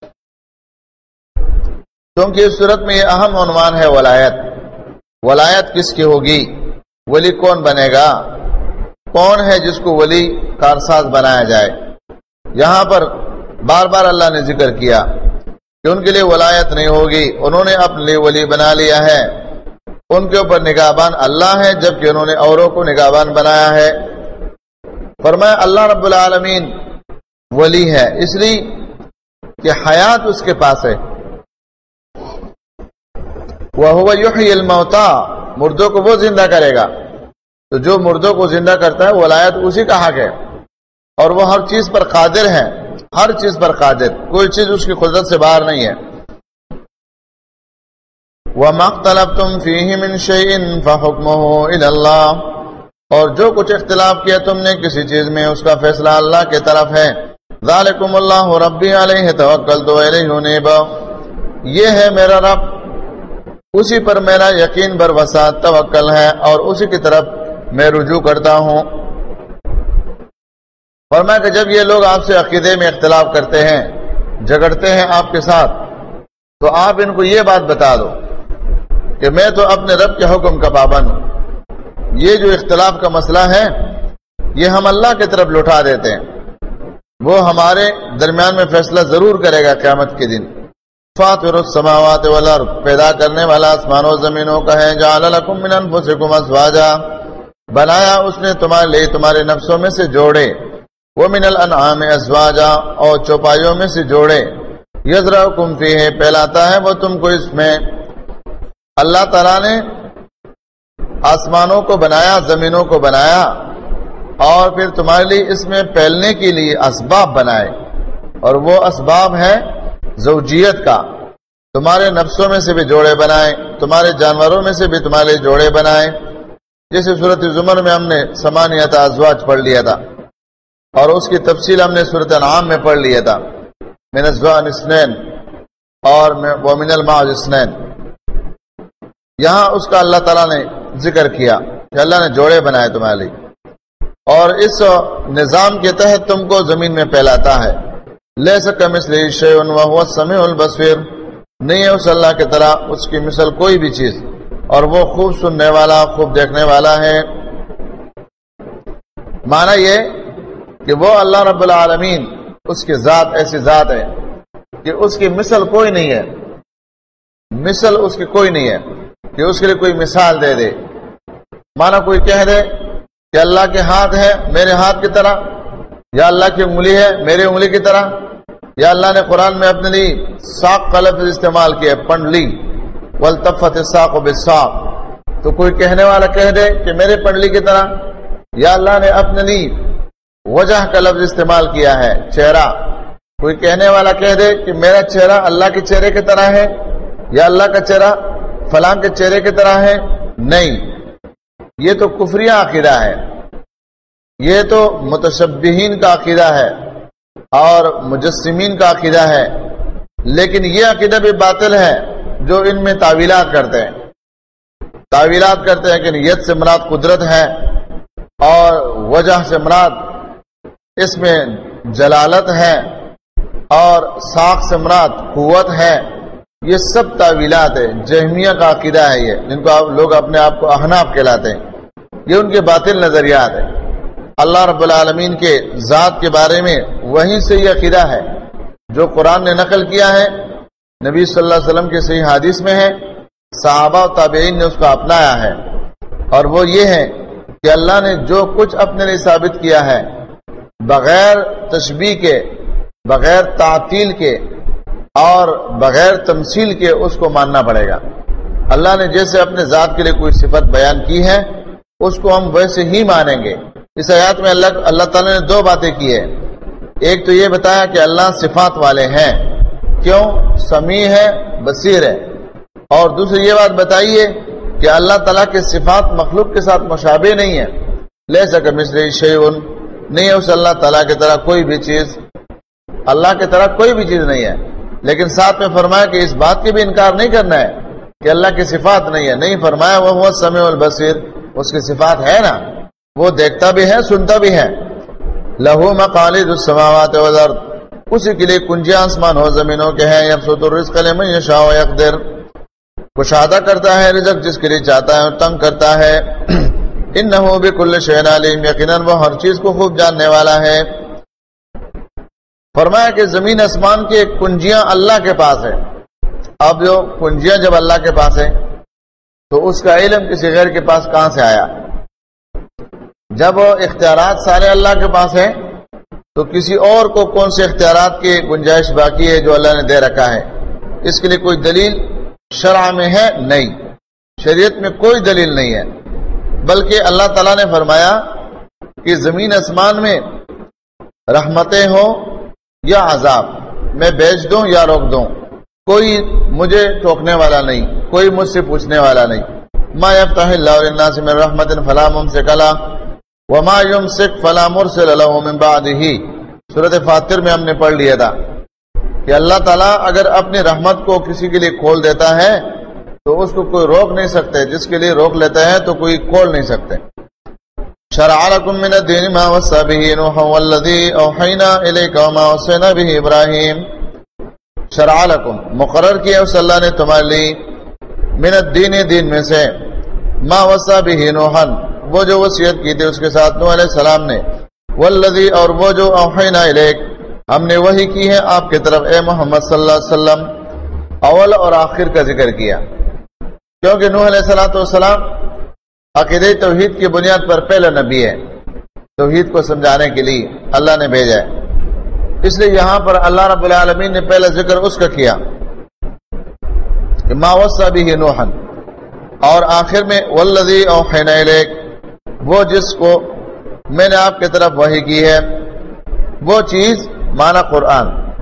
Speaker 1: کیونکہ اس صورت میں یہ اہم عنوان ہے ولایت. ولایت کس کی ہوگی؟ ولی کون بنے گا؟ کون ہے جس کو ولی کارساز بنایا جائے؟ یہاں پر بار بار اللہ نے ذکر کیا کہ ان کے لیے ولایت نہیں ہوگی. انہوں نے اپنے لیے ولی بنا لیا ہے. ان کے اوپر نگہبان اللہ ہے، جبکہ انہوں نے اوروں کو نگہبان بنایا ہے. فرمایا اللہ رب العالمین ولی ہے اس لیے کہ حیات اس کے پاس ہے. وَهُوَ يُحْيِي الْمَوْتَى، مردوں کو وہ زندہ کرے گا. تو جو مردوں کو زندہ کرتا ہے ولایت اسی کا حق ہے، اور وہ ہر چیز پر قادر ہے، ہر چیز پر قادر، کوئی چیز اس کی قدرت سے باہر نہیں ہے. وَمَا اخْتَلَفْتُمْ فِيهِ مِنْ شَيْءٍ فَحُكْمُهُ إِلَى اللَّهِ، اور جو کچھ اختلاف کیا تم نے کسی چیز میں اس کا فیصلہ اللہ کے طرف ہے. ذَلِكُمُ اللَّهُ رَبِّي عَلَيْهِ تَوَكَّلْتُ وَإِلَيْهِ أُنِيبُ، یہ ہے میرا رب، اسی پر میرا یقین بر وسعت توکل ہے، اور اسی کی طرف میں رجوع کرتا ہوں. فرمایا کہ جب یہ لوگ آپ سے عقیدے میں اختلاف کرتے ہیں، جھگڑتے ہیں آپ کے ساتھ، تو آپ ان کو یہ بات بتا دو کہ میں تو اپنے رب کے حکم کا پابند ہوں. یہ جو اختلاف کا مسئلہ ہے یہ ہم اللہ کی طرف لوٹا دیتے ہیں، وہ ہمارے درمیان میں فیصلہ ضرور کرے گا قیامت کے دن. فاطر السماوات والارض، پیدا کرنے والا آسمان و زمینوں کا ہے. جعل لکم من انفسکم ازواجا، بنایا اس نے تمہارے لیے تمہارے نفسوں میں سے جوڑے. ومن الانعام ازواجا، اور چوپایوں میں سے جوڑے. یذرأکم فیہ، پھیلاتا ہے وہ تم کو اس میں. اللہ تعالیٰ نے آسمانوں کو بنایا، زمینوں کو بنایا، اور پھر تمہارے لیے اس میں پھیلنے کے لیے اسباب بنائے. اور وہ اسباب ہے زوجیت کا، تمہارے نفسوں میں سے بھی جوڑے بنائے، تمہارے جانوروں میں سے بھی تمہارے جوڑے بنائے، جیسے سورۃ زمر میں ہم نے 8 ازواج پڑھ لیا تھا، اور اس کی تفصیل ہم نے سورۃ انعام میں پڑھ لیا تھا، من الزوان اثنین اور ومن المعز اثنین۔ یہاں اس کا اللہ تعالیٰ نے ذکر کیا کہ اللہ نے جوڑے بنائے تمہارے لیے، اور اس نظام کے تحت تم کو زمین میں پھیلاتا ہے۔ لیس کمثلہ شیء وہو السمیع البصیر، نہیں ہے اس اللہ کی طرح اس کی مثل کوئی بھی چیز، اور وہ خوب سننے والا خوب دیکھنے والا ہے۔ معنی یہ کہ وہ اللہ رب العالمین اس کی ذات ایسی ذات ہے کہ اس کی مثل کوئی نہیں ہے، مثل اس کی کوئی نہیں ہے کہ اس کے لیے کوئی مثال دے دے۔ مانا کوئی کہہ دے کہ اللہ کے ہاتھ ہے میرے ہاتھ کی طرح، یا اللہ کی انگلی ہے میرے انگلی کی طرح، یا اللہ نے قرآن میں اپنے لیے ساق کا لفظ استعمال کیا، پنڈلی والتفت الساق بالساق، تو کوئی کہنے والا کہہ دے کہ میرے پنڈلی کی طرح، یا اللہ نے اپنے لیے وجہ کا لفظ استعمال کیا ہے، چہرہ، کوئی کہنے والا کہہ دے کہ میرا چہرہ اللہ کے چہرے کی طرح ہے، یا اللہ کا چہرہ فلاں کے چہرے کی طرح ہے۔ نہیں، یہ تو کفریہ عقیدہ ہے، یہ تو متشبہین کا عقیدہ ہے اور مجسمین کا عقیدہ ہے، لیکن یہ عقیدہ بھی باطل ہے جو ان میں تعویلات کرتے ہیں، تعویلات کرتے ہیں کہ ید سے مراد قدرت ہے، اور وجہ سے مراد اس میں جلالت ہے، اور ساق سے مراد قوت ہے۔ یہ سب تعویلات ہے، جہمیہ کا عقیدہ ہے یہ، جن کو لوگ اپنے آپ کو احناف کہلاتے ہیں، یہ ان کے باطل نظریات ہیں۔ اللہ رب العالمین کے ذات کے بارے میں وہیں سے یہ عقیدہ ہے جو قرآن نے نقل کیا ہے، نبی صلی اللہ علیہ وسلم کے صحیح حدیث میں ہے، صحابہ و تابعین نے اس کو اپنایا ہے، اور وہ یہ ہے کہ اللہ نے جو کچھ اپنے لیے ثابت کیا ہے بغیر تشبیہ کے، بغیر تعطیل کے اور بغیر تمثیل کے، اس کو ماننا پڑے گا۔ اللہ نے جیسے اپنے ذات کے لیے کوئی صفت بیان کی ہے اس کو ہم ویسے ہی مانیں گے۔ اس آیات میں اللہ تعالیٰ نے 2 باتیں کی ہے، ایک تو یہ بتایا کہ اللہ صفات والے ہیں، کیوں؟ سمیع ہے، بصیر ہے، اور دوسری یہ بات بتائیے کہ اللہ تعالیٰ کے صفات مخلوق کے ساتھ مشابہ نہیں ہے، لیس کمثلہ شیء، نہیں ہے اس اللہ تعالیٰ کی طرح کوئی بھی چیز، اللہ کی طرح کوئی بھی چیز نہیں ہے، لیکن ساتھ میں فرمایا کہ اس بات کی بھی انکار نہیں کرنا ہے کہ اللہ کی صفات نہیں ہے، نہیں فرمایا وہ هو السمیع البصیر، اس کی صفات ہے نا، وہ دیکھتا بھی ہے سنتا بھی ہے۔ لہو مقالید السماوات والارض، اسی کے لیے کنجیاں آسمان و زمینوں کے ہیں، یبسط الرزق لمن یشاء ویقدر، کشادہ کرتا ہے رزق جس کے لیے چاہتا ہے اور تنگ کرتا ہے۔ انہ بکل شیء علیم، یقیناً وہ ہر چیز کو خوب جاننے والا ہے۔ فرمایا کہ زمین آسمان کی کنجیاں اللہ کے پاس ہے۔ اب جو کنجیاں جب اللہ کے پاس ہے تو اس کا علم کسی غیر کے پاس کہاں سے آیا؟ جب اختیارات سارے اللہ کے پاس ہے تو کسی اور کو کون سے اختیارات کی گنجائش باقی ہے جو اللہ نے دے رکھا ہے؟ اس کے لیے کوئی دلیل شرع میں ہے؟ نہیں، شریعت میں کوئی دلیل نہیں ہے، بلکہ اللہ تعالیٰ نے فرمایا کہ زمین آسمان میں رحمتیں ہوں یا عذاب، میں بیچ دوں یا روک دوں، کوئی مجھے ٹوکنے والا نہیں، کوئی مجھ سے پوچھنے والا نہیں۔ ما یفتح اللہ للناس من رحمت فلا ممسک لہ وما یمسک فلا مرسل لہ من بعدہ، سورۃ فاطر میں ہم نے پڑھ لیا تھا کہ اللہ تعالیٰ اگر اپنی رحمت کو کسی کے لیے کھول دیتا ہے تو اس کو کوئی روک نہیں سکتے، جس کے لیے روک لیتا ہے تو کوئی کھول نہیں سکتے۔ شرع لکم من الدین ما وصی بہ نوحا والذی اوحینا الیک وما وصینا بہ ابراہیم، شرع لکم مقرر کیا اس اللہ نے تمہارے لیے، من الدین دین میں سے، ما وصی بہ نوحا وہ جو وصیت کی تھی اس کے ساتھ نوح علیہ السلام نے، والذی اور وہ جو اوحینا الیک ہم نے وحی کی ہے آپ کی طرف اے محمد صلی اللہ علیہ وسلم، اول اور آخر کا ذکر کیا، کیونکہ نوح علیہ السلام عقیدہ توحید کی بنیاد پر پہلا نبی ہے، توحید کو سمجھانے کے لیے اللہ نے بھیجا ہے، اس لیے یہاں پر اللہ رب العالمین نے پہلا ذکر اس کا کیا کہ ما وصی بہ نوحا، اور آخر میں والذی اوحینا الیک وہ جس کو میں نے آپ کی طرف وحی کی ہے، وہ چیز مانا قرآن،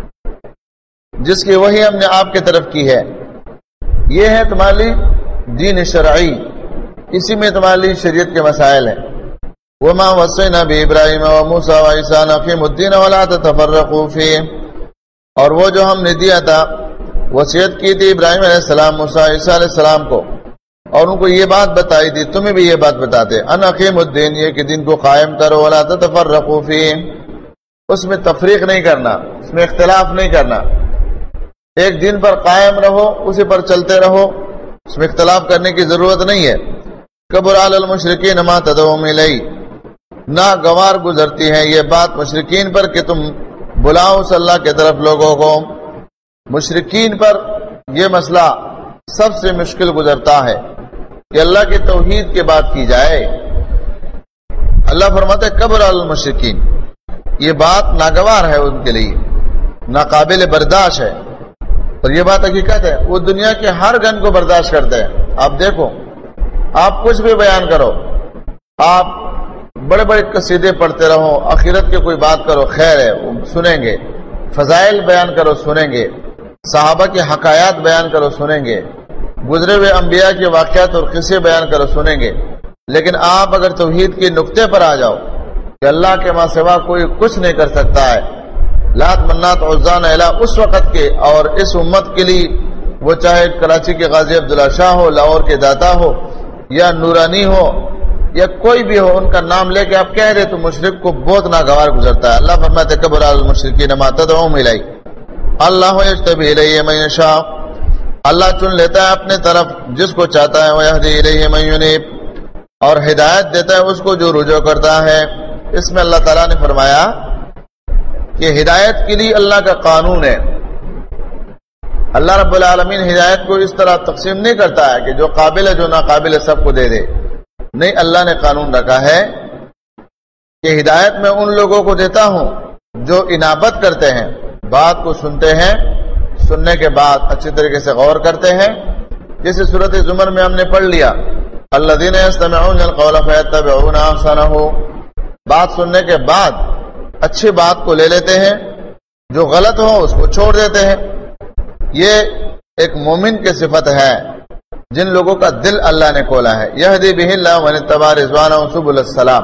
Speaker 1: جس کی وحی ہم نے آپ کی طرف کی ہے. یہ ہے تمہاری دین شرعی، اسی میں تمہاری شریعت کے مسائل ہیں. وما وصینا بابراہیم وموسیٰ وعیسیٰ ان اقیموا الدین ولا تتفرقوا فیہ، اور وہ جو ہم نے دیا تھا، وصیت کی تھی ابراہیم علیہ السلام، موسیٰ عیسیٰ علیہ السلام کو، اور ان کو یہ بات بتائی تھی، تمہیں بھی یہ بات بتاتے ان اقیموا الدین، یہ کہ دین کو قائم کرو، ولا تتفرقوا فیہ، اس میں تفریق نہیں کرنا، اس میں اختلاف نہیں کرنا، ایک دین پر قائم رہو، اسی پر چلتے رہو، اس میں اختلاف کرنے کی ضرورت نہیں ہے. کبر علی المشرکین ما تدعوہم الیہ، ناگوار گزرتی ہے یہ بات مشرکین پر کہ تم بلاؤ اس اللہ کی طرف لوگوں کو. مشرکین پر یہ مسئلہ سب سے مشکل گزرتا ہے کہ اللہ کی توحید کی بات کی جائے. اللہ فرماتے ہے کبر علی المشرکین، یہ بات ناگوار ہے ان کے لیے، ناقابل برداشت ہے. اور یہ بات حقیقت ہے، وہ دنیا کے ہر گن کو برداشت کرتے ہیں. آپ دیکھو، آپ کچھ بھی بیان کرو، آپ بڑے بڑے قصیدے پڑھتے رہو، آخرت کی کوئی بات کرو، خیر ہے وہ سنیں گے، فضائل بیان کرو سنیں گے، صحابہ کے حکایات بیان کرو سنیں گے، گزرے ہوئے انبیاء کے واقعات اور قصے بیان کرو سنیں گے. لیکن آپ اگر توحید کے نقطے پر آ جاؤ کہ اللہ کے ماں سوا کوئی کچھ نہیں کر سکتا ہے، لات منات عزا الہ اس وقت کے اور اس امت کے لیے، وہ چاہے کراچی کے غازی عبداللہ شاہ ہو، لاہور کے داتا ہو، یا نورانی ہو، یا کوئی بھی ہو، ان کا نام لے کے آپ کہہ رہے تو مشرک کو بہت ناگوار گزرتا ہے. اللہ فرماتے کبر علی المشرکین ما تدعوہم الیہ، اللہ یجتبی الیہ من یشاء، اللہ چن لیتا ہے اپنے طرف جس کو چاہتا ہے، ویہدی الیہ من ینیب، اور ہدایت دیتا ہے اس کو جو رجوع کرتا ہے. اس میں اللہ تعالیٰ نے فرمایا کہ ہدایت کے لیے اللہ کا قانون ہے. اللہ رب العالمین ہدایت کو اس طرح تقسیم نہیں کرتا ہے کہ جو قابل ہے جو ناقابل ہے سب کو دے دے. نہیں، اللہ نے قانون رکھا ہے کہ ہدایت میں ان لوگوں کو دیتا ہوں جو انابت کرتے ہیں، بات کو سنتے ہیں، سننے کے بعد اچھی طریقے سے غور کرتے ہیں. جیسے سورۃ زمر میں ہم نے پڑھ لیا، الذین یستمعون القول فیتبعون احسنہ، بات سننے کے بعد اچھی بات کو لے لیتے ہیں، جو غلط ہو اس کو چھوڑ دیتے ہیں. یہ ایک مومن کی صفت ہے جن لوگوں کا دل اللہ نے کھولا ہے. یہدی بہ اللہ من اتبع رضوانہ سبل السلام،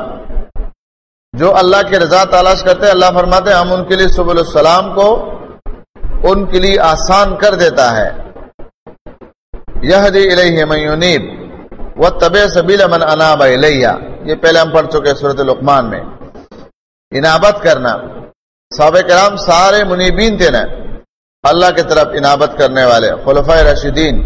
Speaker 1: جو اللہ کی رضا تلاش کرتے ہیں، اللہ فرماتے ہیں ہم ان کے لیے سبل السلام کو ان کے لیے آسان کر دیتا ہے. یہدی الیہ من ینیب واتبع سبیل من اناب الیہ، یہ پہلے ہم پڑھ چکے سورۃ لقمان میں. انابت کرنا، صحابہ کرام سارے منیبین تھے نا، اللہ کی طرف انابت کرنے والے خلفائے راشدین.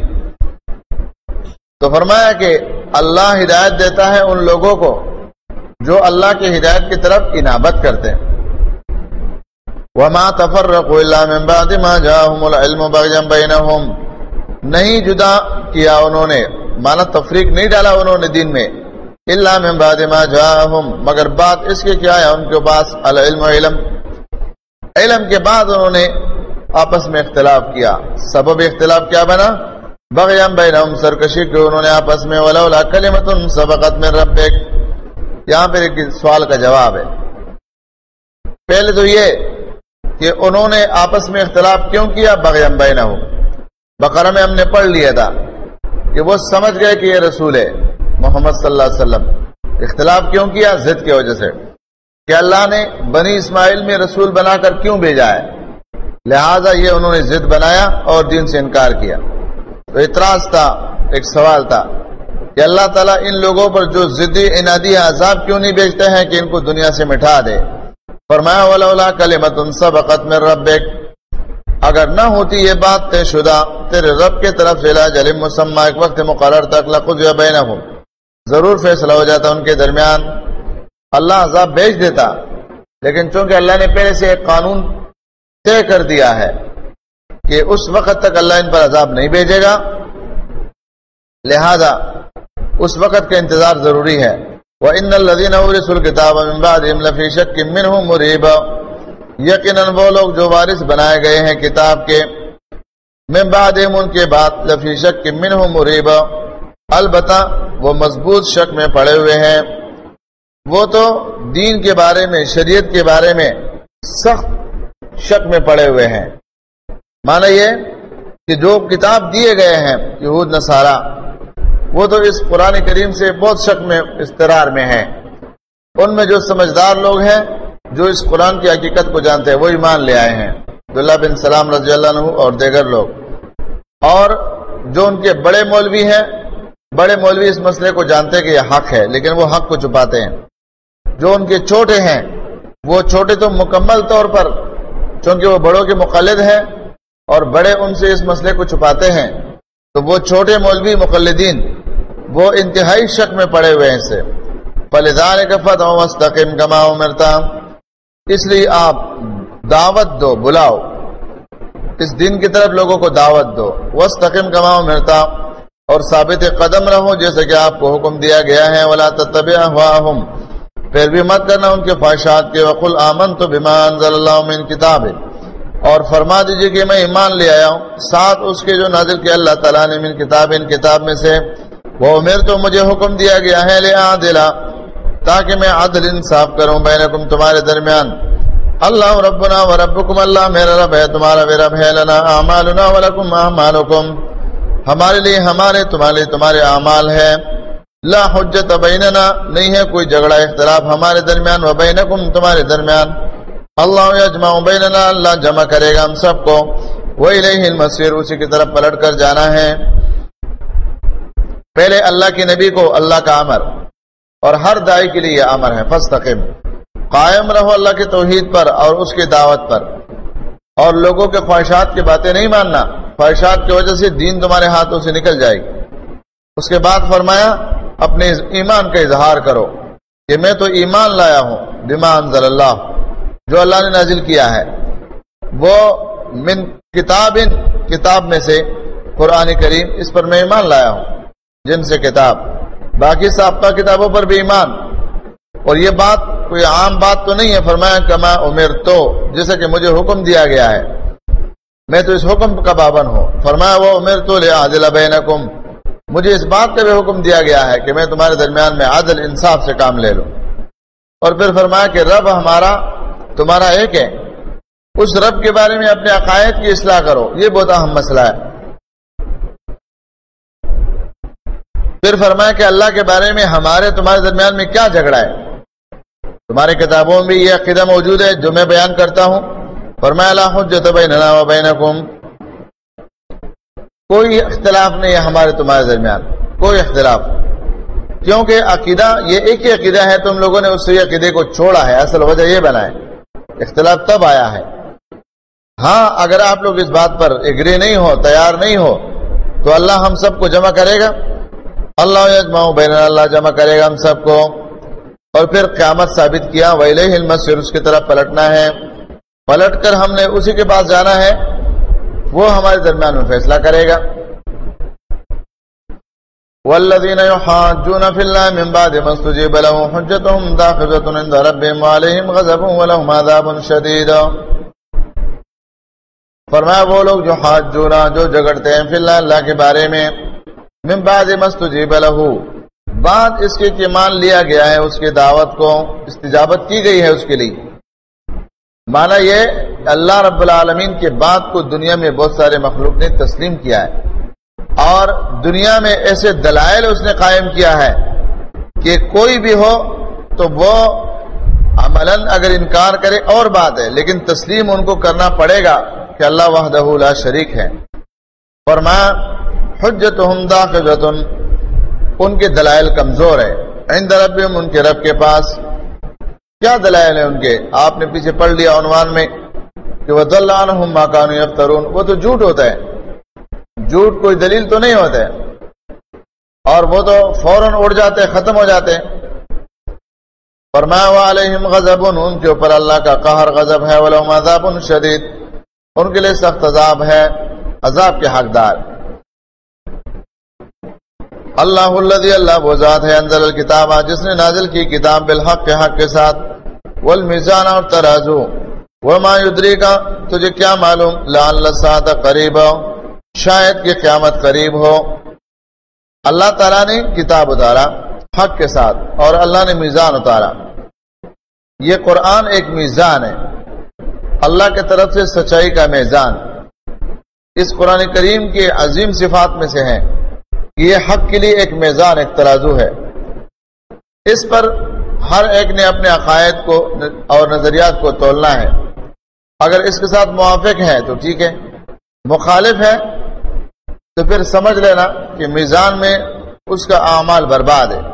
Speaker 1: تو فرمایا کہ اللہ ہدایت دیتا ہے ان لوگوں کو جو اللہ کی ہدایت کی طرف انابت کرتے ہیں. وما تفرقوا الا من بعد ما جاءهم العلم بغيا بينهم، نہیں جدا کیا انہوں نے، مانا تفریق نہیں ڈالا انہوں نے دین میں، الا من بعد ما جاءهم، مگر بات اس کے کیا ہے ان کے پاس العلم، علم کے بعد انہوں نے آپس میں اختلاف کیا. سبب اختلاف کیا بنا؟ بغیا بینہم، سرکشی کہ انہوں نے آپس میں، ولولا کلمۃ سبقت من ربک. یہاں پر ایک سوال کا جواب ہے. پہلے تو یہ کہ انہوں نے آپس میں اختلاف کیوں کیا؟ بغیا بینہم، بقرہ میں ہم نے پڑھ لیا تھا کہ وہ سمجھ گئے کہ یہ رسول ہے محمد صلی اللہ علیہ وسلم. اختلاف کیوں کیا؟ ضد کی وجہ سے کہ اللہ نے بنی اسماعیل میں رسول بنا کر کیوں بھیجا ہے، لہذا یہ انہوں نے ضد بنایا اور دین سے انکار کیا. تو اعتراض تھا، ایک سوال تھا کہ اللہ تعالیٰ ان لوگوں پر جو ضدی عنادی عذاب کیوں نہیں بھیجتے ہیں کہ ان کو دنیا سے مٹا دے. فرمایا ولولا کلمۃ سبقت من ربک، اگر نہ ہوتی یہ بات طے شدہ تیرے رب کے طرف سے اجل مسمى، ایک وقت مقرر تک، لقضی بینہم، ضرور فیصلہ ہو جاتا ان کے درمیان. اللہ عذاب بھیج دیتا، لیکن چونکہ اللہ نے پہلے سے ایک قانون طے کر دیا ہے کہ اس وقت تک اللہ ان پر عذاب نہیں بھیجے گا، لہذا اس وقت کا انتظار ضروری ہے. وَإِنَّ الَّذِينَ أُورِثُوا الْكِتَابَ مِن بَعْدِهِمْ لَفِي شَكٍّ مِّنْهُ مُرِيبٍ، یقیناً وہ لوگ جو وارث بنائے گئے ہیں کتاب کے، من بعدہم ان کے بعد، لفی شک منہ مریب، البتہ وہ مضبوط شک میں پڑے ہوئے ہیں. وہ تو دین کے بارے میں، شریعت کے بارے میں سخت شک میں پڑے ہوئے ہیں. معنی یہ کہ جو کتاب دیے گئے ہیں یہود نصارہ، وہ تو اس قرآن کریم سے بہت شک میں اضطرار میں ہیں۔ ان میں جو سمجھدار لوگ ہیں، جو اس قرآن کی حقیقت کو جانتے ہیں، وہ ایمان لے آئے ہیں، عبداللہ بن سلام رضی اللہ عنہ اور دیگر لوگ۔ اور جو ان کے بڑے مولوی ہیں، بڑے مولوی اس مسئلے کو جانتے ہیں کہ یہ حق ہے، لیکن وہ حق کو چھپاتے ہیں۔ جو ان کے چھوٹے ہیں، وہ چھوٹے تو مکمل طور پر چونکہ وہ بڑوں کے مقلد ہیں اور بڑے ان سے اس مسئلے کو چھپاتے ہیں، تو وہ چھوٹے مولوی مقلدین وہ انتہائی شک میں پڑے ہوئے ہیں سے۔ فَلِذَلِكَ فَادْعُ وَاسْتَقِمْ كَمَا أُمِرْتَ، اس لیے آپ دعوت دو، بلاؤ، اس دین کی طرف لوگوں کو دعوت دو۔ وَاسْتَقِمْ كَمَا أُمِرْتَ، اور ثابت قدم رہو جیسے کہ آپ کو حکم دیا گیا ہے۔ وَلَا تَتَّبِعْ أَهْوَاءَهُمْ، پھر بھی مت کرنا ان کے خواہشات کے۔ وَقُلْ آمَنْتُ بِمَا أَنزَلَ اللَّهُ مِنْ كِتَابٍ، اور فرما دیجئے کہ میں ایمان لے آیا ہوں ساتھ اس کے جو نازل کیا اللہ تعالیٰ نے، من کتاب، ان کتاب میں سے۔ وَأُمِرْتُ، مجھے حکم دیا گیا ہے، لِأَعْدِلَ، تاکہ میں عدل انصاف کروں، بینکم، تمہارے درمیان۔ اللہ ربنا و ربکم، اللہ میرا رب ہے، تمہارا بھی رب ہے۔ لنا اعمالنا ولکم اعمالکم، ہمارے لیے ہمارے، تمہارے لیے تمہارے اعمال ہے۔ لا حجت بیننا، نہیں ہے کوئی جھگڑا اختلاف ہمارے درمیان، و بینکم، تمہارے درمیان۔ اللہ یجمع بیننا، اللہ جمع کرے گا ہم سب کو۔ وإلیہ المصیر، اسی کی طرف پلٹ کر جانا ہے۔ پہلے اللہ کے نبی کو اللہ کا امر، اور ہر داعی کے لیے یہ امر ہے، فاستقم، قائم رہو اللہ کے توحید پر اور اس کی دعوت پر، اور لوگوں کے خواہشات کی باتیں نہیں ماننا، خواہشات کی وجہ سے دین تمہارے ہاتھوں سے نکل جائے گی۔ اس کے بعد فرمایا اپنے ایمان کا اظہار کرو کہ میں تو ایمان لایا ہوں بما انزل اللہ، جو اللہ نے نازل کیا ہے، وہ من کتاب، کتاب میں سے قرآن کریم، اس پر میں ایمان لایا ہوں، جن سے کتاب، باقی سابقہ کتابوں پر بھی ایمان۔ اور یہ بات کوئی عام بات تو نہیں ہے، فرمایا کما امرتو، جیسا کہ مجھے حکم دیا گیا ہے، میں تو اس حکم کا پابند ہوں۔ فرمایا وہ امرتو لأعدل بینکم، مجھے اس بات کا بھی حکم دیا گیا ہے کہ میں تمہارے درمیان میں عدل انصاف سے کام لے لوں۔ اور پھر فرمایا کہ رب ہمارا تمہارا ایک ہے، اس رب کے بارے میں اپنے عقائد کی اصلاح کرو، یہ بہت اہم مسئلہ ہے۔ پھر فرمایا کہ اللہ کے بارے میں ہمارے تمہارے درمیان میں کیا جھگڑا ہے، تمہاری کتابوں میں بھی یہ عقیدہ موجود ہے جو میں بیان کرتا ہوں۔ فرمایا لا حجت بیننا و بینکم، کوئی اختلاف نہیں ہے ہمارے تمہارے درمیان، کوئی اختلاف، کیونکہ عقیدہ یہ ایک ہی عقیدہ ہے، تم لوگوں نے اس سے عقیدے کو چھوڑا ہے، اصل وجہ یہ بنا ہے، اختلاف تب آیا ہے۔ ہاں اگر آپ لوگ اس بات پر اگری نہیں ہو، تیار نہیں ہو، تو اللہ ہم سب کو جمع کرے گا، اللہ یجمع بیننا، اللہ جمع کرے گا ہم سب کو۔ اور پھر قیامت ثابت کیا، وإلیہ المصیر، اس کی طرف پلٹنا ہے، پلٹ کر ہم نے اسی کے پاس جانا ہے، وہ ہمارے درمیان میں فیصلہ کرے گا۔ والذین یحاجون فی اللہ من بعد ما استجیب له حجتهم داخلۃ عند ربهم وعلیہم غضب ولهم عذاب شدید۔ فرمایا وہ لوگ جو حاجون، جو جھگڑتے ہیں، فی اللہ، اللہ کے بارے میں، من بعد ما استجیب له، بعد اس کے کہ مان لیا گیا ہے، اس کی دعوت کو استجابت کی گئی ہے اس کے لیے۔ معنی یہ اللہ رب العالمین کے بات کو دنیا میں بہت سارے مخلوق نے تسلیم کیا ہے، اور دنیا میں ایسے دلائل اس نے قائم کیا ہے کہ کوئی بھی ہو تو وہ عملاً اگر انکار کرے اور بات ہے، لیکن تسلیم ان کو کرنا پڑے گا کہ اللہ وحدہ لا شریک ہے۔ فرمایا حجتہم داخلۃ، ان کے دلائل کمزور ہے، عند ربہم، ان کے رب کے پاس۔ کیا دلائل ہیں ان کے؟ آپ نے پیچھے پڑھ لیا عنوان میں کہ وَضَلَّ عَنْهُمْ مَا كَانُوا يَفْتَرُونَ، وہ تو جھوٹ ہوتا ہے، جھوٹ کوئی دلیل تو نہیں ہوتا ہے، اور وہ تو فوراً اڑ جاتے، ختم ہو جاتے۔ فرمایا وَعَلَيْهِمْ غَضَبٌ، ان کے اوپر اللہ کا قہر، غضب ہے، وَلَهُمْ عَذَابٌ شَدِيدٌ، ان کے لیے سخت عذاب ہے، عذاب کے حقدار۔ اللہ الذی، اللہ وہ ذات ہے، انزل الکتاب، جس نے نازل کی کتاب، بالحق، کے حق کے ساتھ، والمیزان، اور ترازو، وما یدریک، تجھے کیا معلوم، لعل الساعۃ قریب، شاید کہ قیامت قریب ہو۔ اللہ تعالیٰ نے کتاب اتارا حق کے ساتھ، اور اللہ نے میزان اتارا۔ یہ قرآن ایک میزان ہے، اللہ کی طرف سے سچائی کا میزان، اس قرآن کریم کے عظیم صفات میں سے ہیں کہ یہ حق کے لیے ایک میزان، ایک ترازو ہے. اس پر ہر ایک نے اپنے عقائد کو اور نظریات کو تولنا ہے. اگر اس کے ساتھ موافق ہے تو ٹھیک ہے، مخالف ہے تو پھر سمجھ لینا کہ میزان میں اس کا اعمال برباد ہے.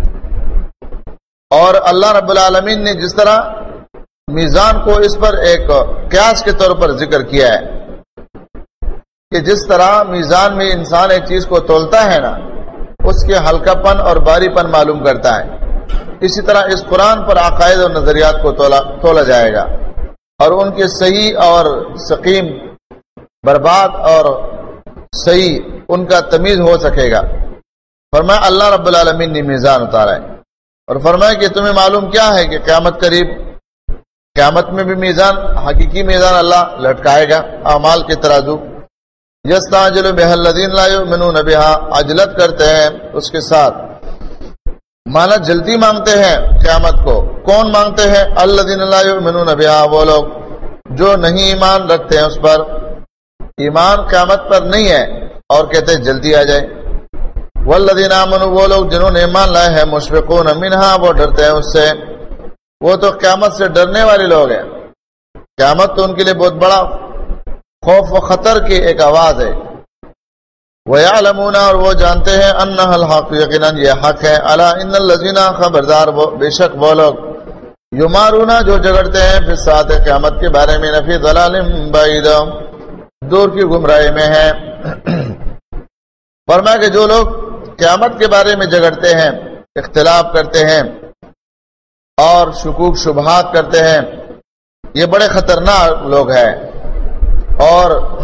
Speaker 1: اور اللہ رب العالمین نے جس طرح میزان کو اس پر ایک قیاس کے طور پر ذکر کیا ہے کہ جس طرح میزان میں انسان ایک چیز کو تولتا ہے نا، اس کے ہلکا پن اور باری پن معلوم کرتا ہے، اسی طرح اس قرآن پر عقائد اور نظریات کو تولا جائے گا اور ان کے صحیح اور سقیم، برباد اور صحیح ان کا تمیز ہو سکے گا. فرمایا اللہ رب العالمین نے میزان اتارا ہے اور فرمایا کہ تمہیں معلوم کیا ہے کہ قیامت قریب، قیامت میں بھی میزان، حقیقی میزان اللہ لٹکائے گا، اعمال کے ترازو. یستعجل بها الذین لا یؤمنون بها، عجلت کرتے ہیں اس کے ساتھ، مانا جلدی مانگتے ہیں قیامت کو. کون مانگتے ہیں؟ الذین لا یؤمنون بها، وہ لوگ جو نہیں ایمان رکھتے ہیں اس پر، ایمان قیامت پر نہیں ہے اور کہتے ہیں جلدی آ جائے. والذین آمنوا، وہ لوگ جنہوں نے ایمان لائے ہیں، مشفقون منہا، وہ ڈرتے ہیں اس سے. وہ تو قیامت سے ڈرنے والے لوگ ہیں. قیامت تو ان کے لیے بہت بڑا خوف و خطر کی ایک آواز ہے. وَيَعْلَمُونَ، اور وہ جانتے ہیں، أَنَّهَا الْحَقُّ، یقیناً یہ حق ہے. أَلَا إِنَّ الَّذِينَ، خبردار بے شک وہ لوگ، یمارون جو جگڑتے ہیں، فی الساعۃ، قیامت کے بارے میں، فی ضلال بعید، دور کی گمراہی میں ہیں. فرمایا کہ جو لوگ قیامت کے بارے میں جگڑتے ہیں، اختلاف کرتے ہیں اور شکوک شبہات کرتے ہیں، یہ بڑے خطرناک لوگ ہیں اور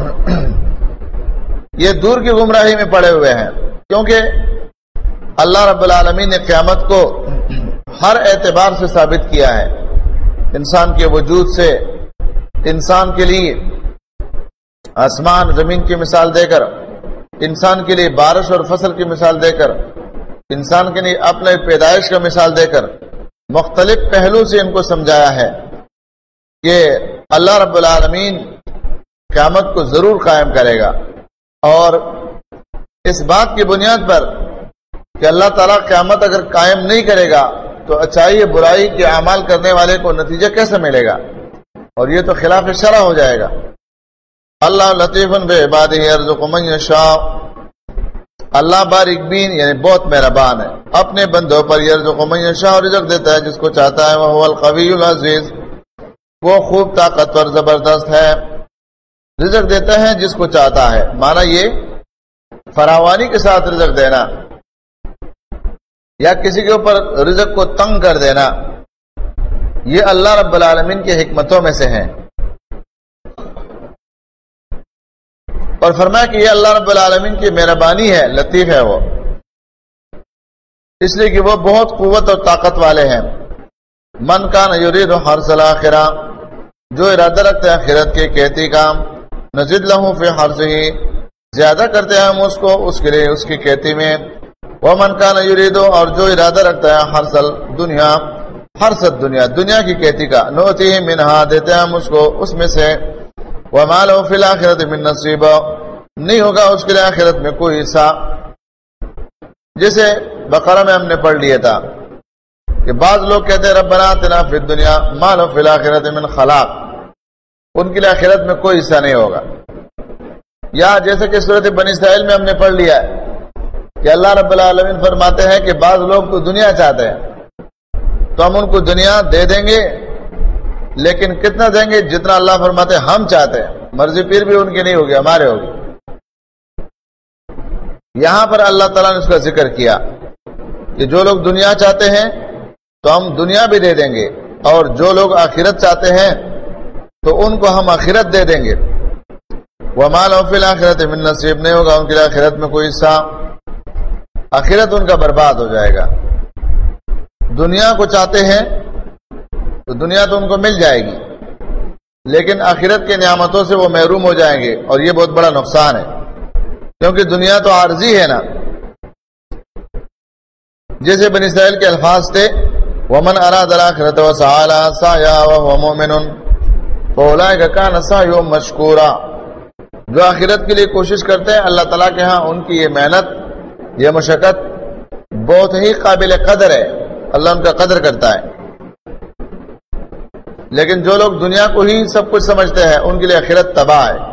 Speaker 1: یہ دور کی گمراہی میں پڑے ہوئے ہیں. کیونکہ اللہ رب العالمین نے قیامت کو ہر اعتبار سے ثابت کیا ہے. انسان کے وجود سے، انسان کے لیے آسمان زمین کی مثال دے کر، انسان کے لیے بارش اور فصل کی مثال دے کر، انسان کے لیے اپنے پیدائش کا مثال دے کر، مختلف پہلو سے ان کو سمجھایا ہے کہ اللہ رب العالمین قیامت کو ضرور قائم کرے گا. اور اس بات کی بنیاد پر کہ اللہ تعالیٰ قیامت اگر قائم نہیں کرے گا تو اچائی برائی کے اعمال کرنے والے کو نتیجہ کیسے ملے گا، اور یہ تو خلاف شرع ہو جائے گا. اللہ لطیف بعبادہ یرزق من یشاء، اللہ باریک بین یعنی بہت مہربان ہے اپنے بندوں پر. یرزق من یشاء، رزق دیتا ہے جس کو چاہتا ہے. وہو القوی العزیز، وہ خوب طاقتور زبردست ہے، رزق دیتا ہے جس کو چاہتا ہے. مانا یہ فراوانی کے ساتھ رزق دینا یا کسی کے اوپر رزق کو تنگ کر دینا، یہ اللہ رب العالمین کی حکمتوں میں سے ہیں. اور فرمایا کہ یہ اللہ رب العالمین کی مہربانی ہے، لطیف ہے وہ، اس لیے کہ وہ بہت قوت اور طاقت والے ہیں. من کان یرید حرث الآخرہ، جو ارادہ رکھتے ہیں آخرت کے کھیتی کا، نزد لہ فی حرثہ، زیادہ کرتے ہیں ہم اس کو اس کے لیے اس کی کھیتی میں. ومن کان یرید، اور جو ارادہ رکھتا ہے حرث الدنیا، حرث الدنیا، دنیا کی کھیتی کا، نؤتیہ منہا، دیتے ہیں ہم اس کو اس میں سے. وما له فی الآخرۃ من نصیب، نہیں ہوگا اس کے لیے آخرت میں کوئی حصہ. جیسے بقرہ میں ہم نے پڑھ لیا تھا کہ بعض لوگ کہتے ہیں ربنا آتنا فی الدنیا ما له فی الآخرۃ من خلاق، ان کے لیے آخرت میں کوئی حصہ نہیں ہوگا. یا جیسے کہ سورۃ بنی اسرائیل میں ہم نے پڑھ لیا ہے کہ اللہ رب العالمین فرماتے ہیں کہ بعض لوگ تو دنیا چاہتے ہیں تو ہم ان کو دنیا دے دیں گے، لیکن کتنا دیں گے؟ جتنا اللہ فرماتے ہیں ہم چاہتے ہیں. مرضی پھر بھی ان کی نہیں ہوگی، ہمارے ہوگی. یہاں پر اللہ تعالیٰ نے اس کا ذکر کیا کہ جو لوگ دنیا چاہتے ہیں تو ہم دنیا بھی دے دیں گے، اور جو لوگ آخرت چاہتے ہیں تو ان کو ہم آخرت دے دیں گے. وما لهم فی الآخرۃ من نصیب، نہیں ہوگا ان کے لیے آخرت میں کوئی حصہ، آخرت ان کا برباد ہو جائے گا. دنیا کو چاہتے ہیں تو دنیا تو ان کو مل جائے گی، لیکن آخرت کے نعمتوں سے وہ محروم ہو جائیں گے، اور یہ بہت بڑا نقصان ہے کیونکہ دنیا تو عارضی ہے نا. جیسے بنی اسرائیل کے الفاظ تھے ومن اراد الاخرۃ وسعى لها سعيها وهو مؤمن فاولئك كان سعيهم مشكورا، جو آخرت کے لیے کوشش کرتے ہیں اللہ تعالیٰ کے ہاں ان کی یہ محنت، یہ مشقت بہت ہی قابل قدر ہے، اللہ ان کا قدر کرتا ہے۔ لیکن جو لوگ دنیا کو ہی سب کچھ سمجھتے ہیں ان کے لیے آخرت تباہ ہے۔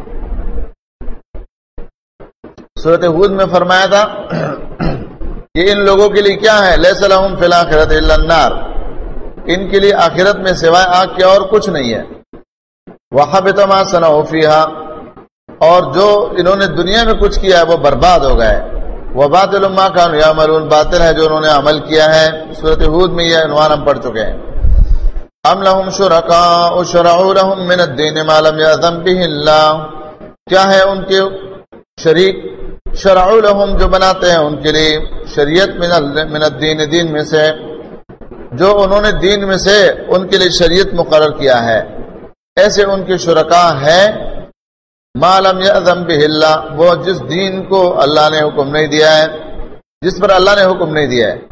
Speaker 1: سورۃ ہود میں فرمایا تھا کہ ان لوگوں کے لیے کیا ہے، لیس لہم فی الآخرۃ الا النار، ان کے لیے آخرت میں سوائے آگ کے اور کچھ نہیں ہے۔ وحبط ما صنعوا فیہا، اور جو انہوں نے دنیا میں کچھ کیا ہے وہ برباد ہو گئے۔ وباطل ما كانوا يعملون، باطل ہے جو انہوں نے عمل کیا ہے۔ سورۃ ہود میں یہ عنوان ہم پڑھ چکے ہیں۔ ام لهم شرکاء شرعوا لهم من الدین ما لم یأذن به اللہ، کیا ہے ان کے شریک شرعوا لهم جو بناتے ہیں ان کے لیے شریعت من الدین، دین میں سے، جو انہوں نے دین میں سے ان کے لیے شریعت مقرر کیا ہے، ایسے ان کے شرکاء ہیں ما لم یأذن به اللہ، وہ جس دین کو اللہ نے حکم نہیں دیا ہے، جس پر اللہ نے حکم نہیں دیا ہے۔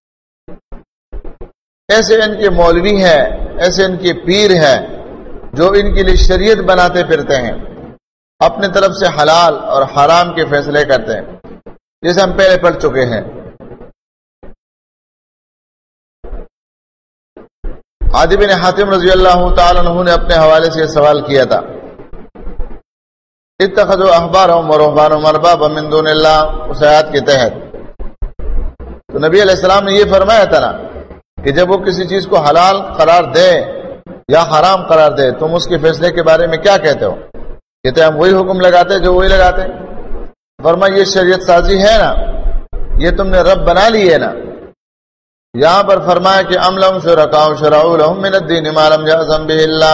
Speaker 1: ایسے ان کے مولوی ہیں، ایسے ان کے پیر ہیں جو ان کے لیے شریعت بناتے پھرتے ہیں، اپنے طرف سے حلال اور حرام کے فیصلے کرتے ہیں، جیسے ہم پہلے پڑھ چکے ہیں۔ عدی بن حاتم رضی اللہ تعالی عنہ نے اپنے حوالے سے سوال کیا تھا، اتخذوا احبارهم ورهبانهم اربابا من دون اللہ، اس آیات کے تحت تو نبی علیہ السلام نے یہ فرمایا تھا نا کہ جب وہ کسی چیز کو حلال قرار دے یا حرام قرار دے تم اس کے فیصلے کے بارے میں کیا کہتے ہو؟ کہتے ہم وہی حکم لگاتے جو وہی لگاتے۔ فرمایا یہ شریعت سازی ہے نا، یہ تم نے رب بنا لی ہے نا۔ یہاں پر فرمایا کہ ام لهم شرکاء شرعوا لهم من الدین ما لم یأذن به اللہ،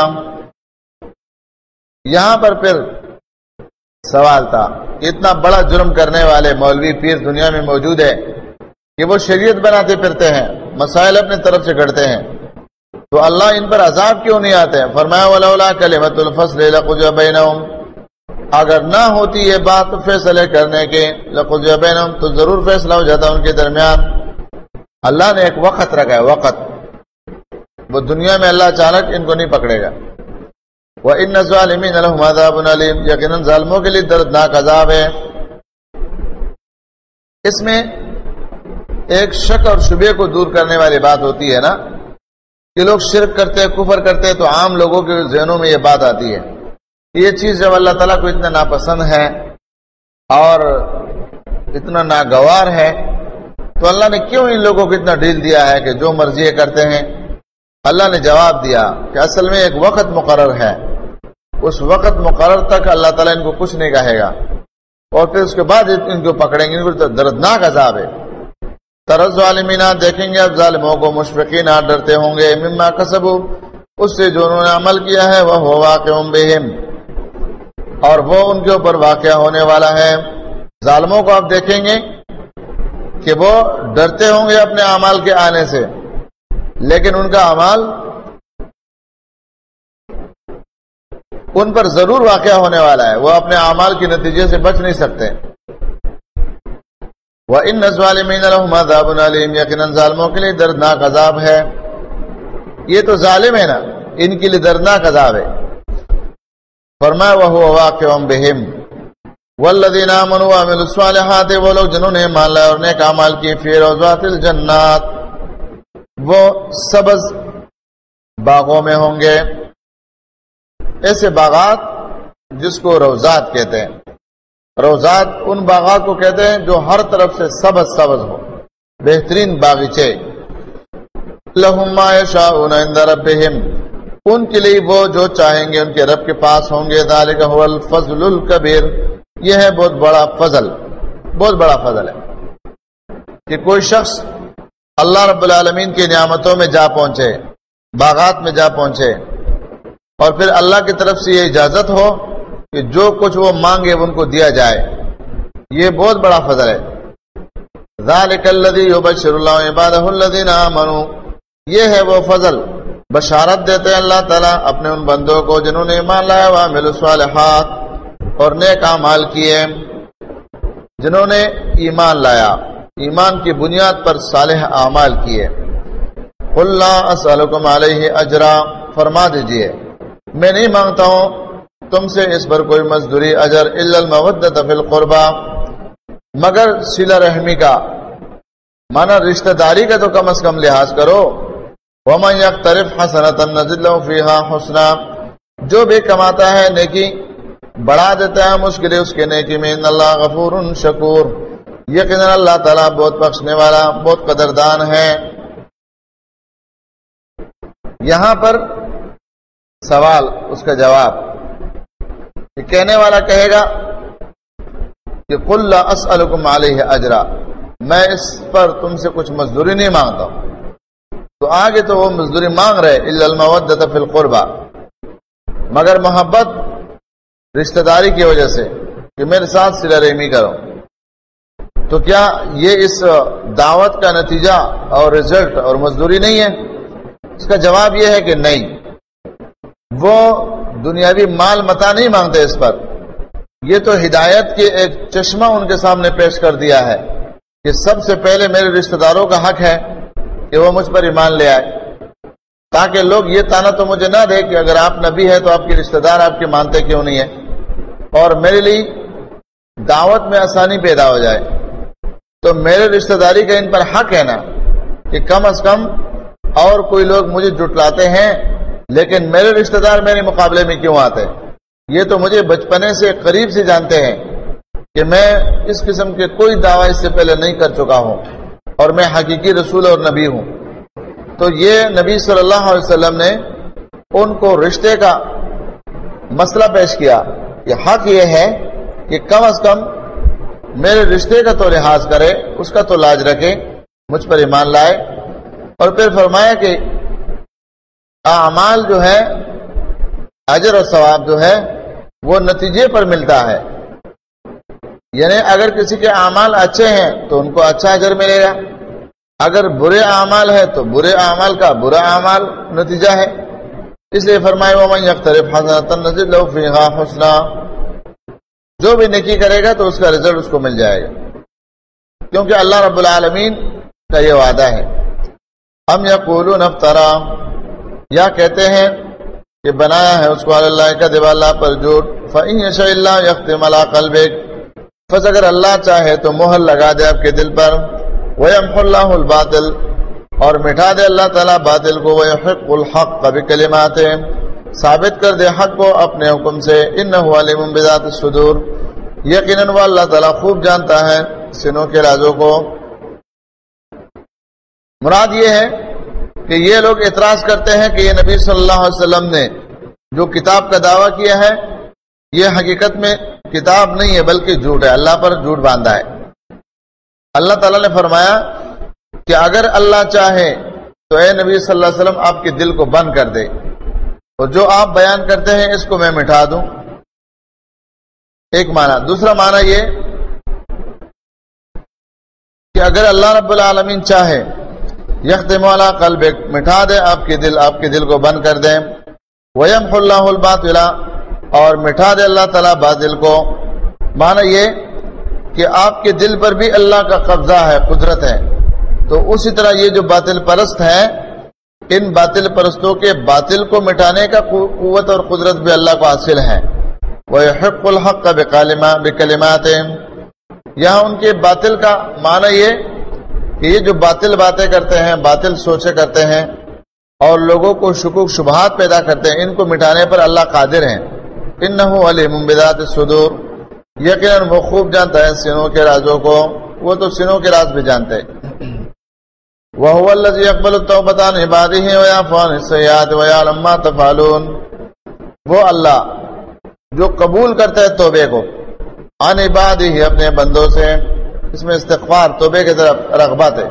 Speaker 1: یہاں پر پھر سوال تھا کہ اتنا بڑا جرم کرنے والے مولوی پیر دنیا میں موجود ہے کہ وہ شریعت بناتے پھرتے ہیں، مسائل اپنے طرف سے گھڑتے ہیں، تو اللہ ان پر عذاب کیوں نہیں آتے ہیں؟ فرمایا ولولا کلمۃ الفصل لقضی بینہم، اگر نہ ہوتی یہ بات فیصلے کرنے کے لقضی بینہم تو ضرور فیصلہ ہو جاتا ان کے درمیان۔ اللہ نے ایک وقت رکھا ہے، وقت، وہ دنیا میں اللہ اچانک ان کو نہیں پکڑے گا۔ وَإِنَّ الظَّالِمِينَ لَهُمْ عَذَابٌ أَلِيمٌ، یقیناً ظالموں کے لیے دردناک عذاب ہے۔ اس میں ایک شک اور شبہ کو دور کرنے والی بات ہوتی ہے نا کہ لوگ شرک کرتے ہیں، کفر کرتے ہیں، تو عام لوگوں کے ذہنوں میں یہ بات آتی ہے کہ یہ چیز جب اللہ تعالیٰ کو اتنا ناپسند ہے اور اتنا ناگوار ہے تو اللہ نے کیوں ان لوگوں کو اتنا ڈھیل دیا ہے کہ جو مرضی کرتے ہیں؟ اللہ نے جواب دیا کہ اصل میں ایک وقت مقرر ہے، اس وقت مقرر تک اللہ تعالیٰ ان کو کچھ نہیں کہے گا، اور پھر اس کے بعد ان کو پکڑیں گے، ان کو دردناک عذاب ہے۔ ترى ظالمین، دیکھیں گے اب ظالموں کو مشفقین، ڈرتے ہوں گے، مما کسبوا، اس سے جو انہوں نے عمل کیا ہے، وہ واقع بہم، اور وہ ان کے اوپر واقع ہونے والا ہے۔ ظالموں کو آپ دیکھیں گے کہ وہ ڈرتے ہوں گے اپنے اعمال کے آنے سے، لیکن ان کا اعمال ان پر ضرور واقع ہونے والا ہے، وہ اپنے اعمال کے نتیجے سے بچ نہیں سکتے۔ وَإِنَّ الظَّالِمِينَ لَهُمْ عَذَابٌ أَلِيمٌ، یقیناً ظالموں کے لیے دردناک عذاب ہے۔ یہ تو ظالم ہے نا، ان کے لیے دردناک عذاب ہے۔ فرمایا وَهُوَ وَاقِعٌ بِهِمْ وَالَّذِينَ آمَنُوا وَعَمِلُوا الصَّالِحَاتِ، وہ لوگ جنہوں نے ایمان لایا اور نیک اعمال کیے، فِي رَوْضَاتِ الْجَنَّاتِ، وہ سبز باغوں میں ہوں گے۔ ایسے باغات جس کو روضات کہتے ہیں، روضات ان باغات کو کہتے ہیں جو ہر طرف سے سبز سبز ہو، بہترین باغیچے۔ لَهُم مَّا يَشَاءُونَ عِندَ رَبِّهِمْ، ان کے لیے وہ جو چاہیں گے ان کے رب کے پاس ہوں گے۔ ذَلِكَ هُوَ الْفَضْلُ الْكَبِيرُ، یہ ہے بہت بڑا فضل، بہت بڑا فضل ہے کہ کوئی شخص اللہ رب العالمین کی نعمتوں میں جا پہنچے، باغات میں جا پہنچے، اور پھر اللہ کی طرف سے یہ اجازت ہو کہ جو کچھ وہ مانگے ان کو دیا جائے، یہ بہت بڑا فضل ہے۔ ذَلِكَ الَّذِي يُبَشِّرُ اللَّهُ عِبَادَهُ الَّذِينَ آمَنُوا، یہ ہے وہ فضل، بشارت دیتے ہیں اللہ تعالیٰ اپنے ان بندوں کو جنہوں نے ایمان لایا، وَعَمِلُوا الصَّالِحَاتِ، اور نیک اعمال کیے۔ جنہوں نے ایمان لایا، ایمان کی بنیاد پر صالح اعمال کیے۔ قُلْ لَا أَسْأَلُكُمْ عَلَيْهِ أَجْرًا، فرما دیجئے میں نہیں مانگتا ہوں تم سے اس پر کوئی مزدوری اجر الا المودۃ فی القربى، مگر صلہ رحمی کا، مانا رشتہ داری کا تو کم از کم لحاظ کرو. ومن یقترف حسنۃ نزد له فیہا حسنا، جو بھی کماتا ہے نیکی بڑھا دیتا ہے مشکلیں اس کے نیکی میں. ان اللہ غفور شکور، یقینا اللہ تعالیٰ بہت بخشنے والا بہت قدردان ہے. یہاں پر سوال اس کا جواب، یہ کہنے والا کہے گا کہ قل لا اسألکم علیہ اجرا، میں اس پر تم سے کچھ مزدوری نہیں مانگتا ہوں. تو آگے تو وہ مزدوری مانگ رہے الا المودۃ فی القربى، مگر محبت رشتہ داری کی وجہ سے کہ میرے ساتھ صلہ رحمی کرو. تو کیا یہ اس دعوت کا نتیجہ اور رزلٹ اور مزدوری نہیں ہے؟ اس کا جواب یہ ہے کہ نہیں، وہ دنیاوی مال متاع نہیں مانگتے اس پر. یہ تو ہدایت کے ایک چشمہ ان کے سامنے پیش کر دیا ہے کہ سب سے پہلے میرے رشتہ داروں کا حق ہے کہ وہ مجھ پر ایمان لے آئے، تاکہ لوگ یہ تانا تو مجھے نہ دے کہ اگر آپ نبی ہے تو آپ کے رشتہ دار آپ کے مانتے کیوں نہیں ہیں، اور میرے لیے دعوت میں آسانی پیدا ہو جائے. تو میرے رشتہ داری کا ان پر حق ہے نا کہ کم از کم، اور کوئی لوگ مجھے جھٹلاتے ہیں لیکن میرے رشتہ دار میرے مقابلے میں کیوں آتے؟ یہ تو مجھے بچپنے سے قریب سے جانتے ہیں کہ میں اس قسم کے کوئی دعویٰ اس سے پہلے نہیں کر چکا ہوں، اور میں حقیقی رسول اور نبی ہوں. تو یہ نبی صلی اللہ علیہ وسلم نے ان کو رشتے کا مسئلہ پیش کیا کہ حق یہ ہے کہ کم از کم میرے رشتے کا تو لحاظ کرے، اس کا تو لاج رکھے، مجھ پر ایمان لائے. اور پھر فرمایا کہ اعمال جو ہے، اجر اور ثواب جو ہے وہ نتیجے پر ملتا ہے. یعنی اگر کسی کے اعمال اچھے ہیں تو ان کو اچھا اجر ملے گا، اگر برے اعمال ہے تو برے اعمال کا برا اعمال نتیجہ ہے. اس لیے فرمائے ومن یقترف حسنۃ نزد له فیہا حسنا، جو بھی نیکی کرے گا تو اس کا رزلٹ اس کو مل جائے گا، کیونکہ اللہ رب العالمین کا یہ وعدہ ہے. ہم یقولون افترا، یا کہتے ہیں کہ بنایا ہے اس کو اللہ کا دیوا اللہ پر جھوٹ. فإن یشاء اللہ یختم علی قلبک، بس اگر اللہ چاہے تو مہر لگا دے آپ کے دل پر. وَيَمْحُ اللَّهُ الْبَاطِلَ، اور مٹا دے اللہ تعالیٰ باطل کو. وَيُحِقُّ الْحَقَّ بِكَلِمَاتِهِ، ثابت کر دے حق کو اپنے حکم سے. إِنَّهُ عَلِيمٌ بِذَاتِ الصُّدُورِ، یقیناً وہ اللہ تعالیٰ خوب جانتا ہے سینوں کے رازوں کو. مراد یہ ہے کہ یہ لوگ اعتراض کرتے ہیں کہ یہ نبی صلی اللہ علیہ وسلم نے جو کتاب کا دعویٰ کیا ہے یہ حقیقت میں کتاب نہیں ہے بلکہ جھوٹ ہے، اللہ پر جھوٹ باندھا ہے. اللہ تعالیٰ نے فرمایا کہ اگر اللہ چاہے تو اے نبی صلی اللہ علیہ وسلم آپ کے دل کو بند کر دے، اور جو آپ بیان کرتے ہیں اس کو میں مٹا دوں. ایک معنی. دوسرا معنی یہ کہ اگر اللہ رب العالمین چاہے یختم علی قلبک، مٹا دے آپ کے دل کو بند کر دے. ویمحو اللہ الباطل، اور مٹا دے اللہ تعالیٰ باطل کو. معنی یہ کہ آپ کے دل پر بھی اللہ کا قبضہ ہے، قدرت ہے. تو اسی طرح یہ جو باطل پرست ہیں، ان باطل پرستوں کے باطل کو مٹانے کا قوت اور قدرت بھی اللہ کو حاصل ہے. وَيُحِقُّ الْحَقَّ بِكَلِمَاتِهِ، یہاں ان کے باطل کا معنی یہ کہ یہ جو باطل باتیں کرتے ہیں، باطل سوچے کرتے ہیں اور لوگوں کو شکوک شبہات پیدا کرتے ہیں، ان کو مٹانے پر اللہ قادر ہیں. إِنَّهُ عَلِيمٌ بِذَاتِ الصُّدُورِ، یقیناً وہ خوب جانتا ہے سینوں کے رازوں کو. وہ تو سینوں کے راز بھی جانتے ہیں. وَهُوَ الَّذِي يَقْبَلُ التَّوْبَةَ عَنْ عِبَادِهِ وَيَعْفُو عَنِ السَّيِّئَاتِ وَيَعْلَمُ مَا تَفْعَلُونَ، وہ اللہ جو قبول کرتا ہے توبے کو عن عبادہ، اپنے بندوں سے. اس میں استغفار توبے کی طرف رغبت ہے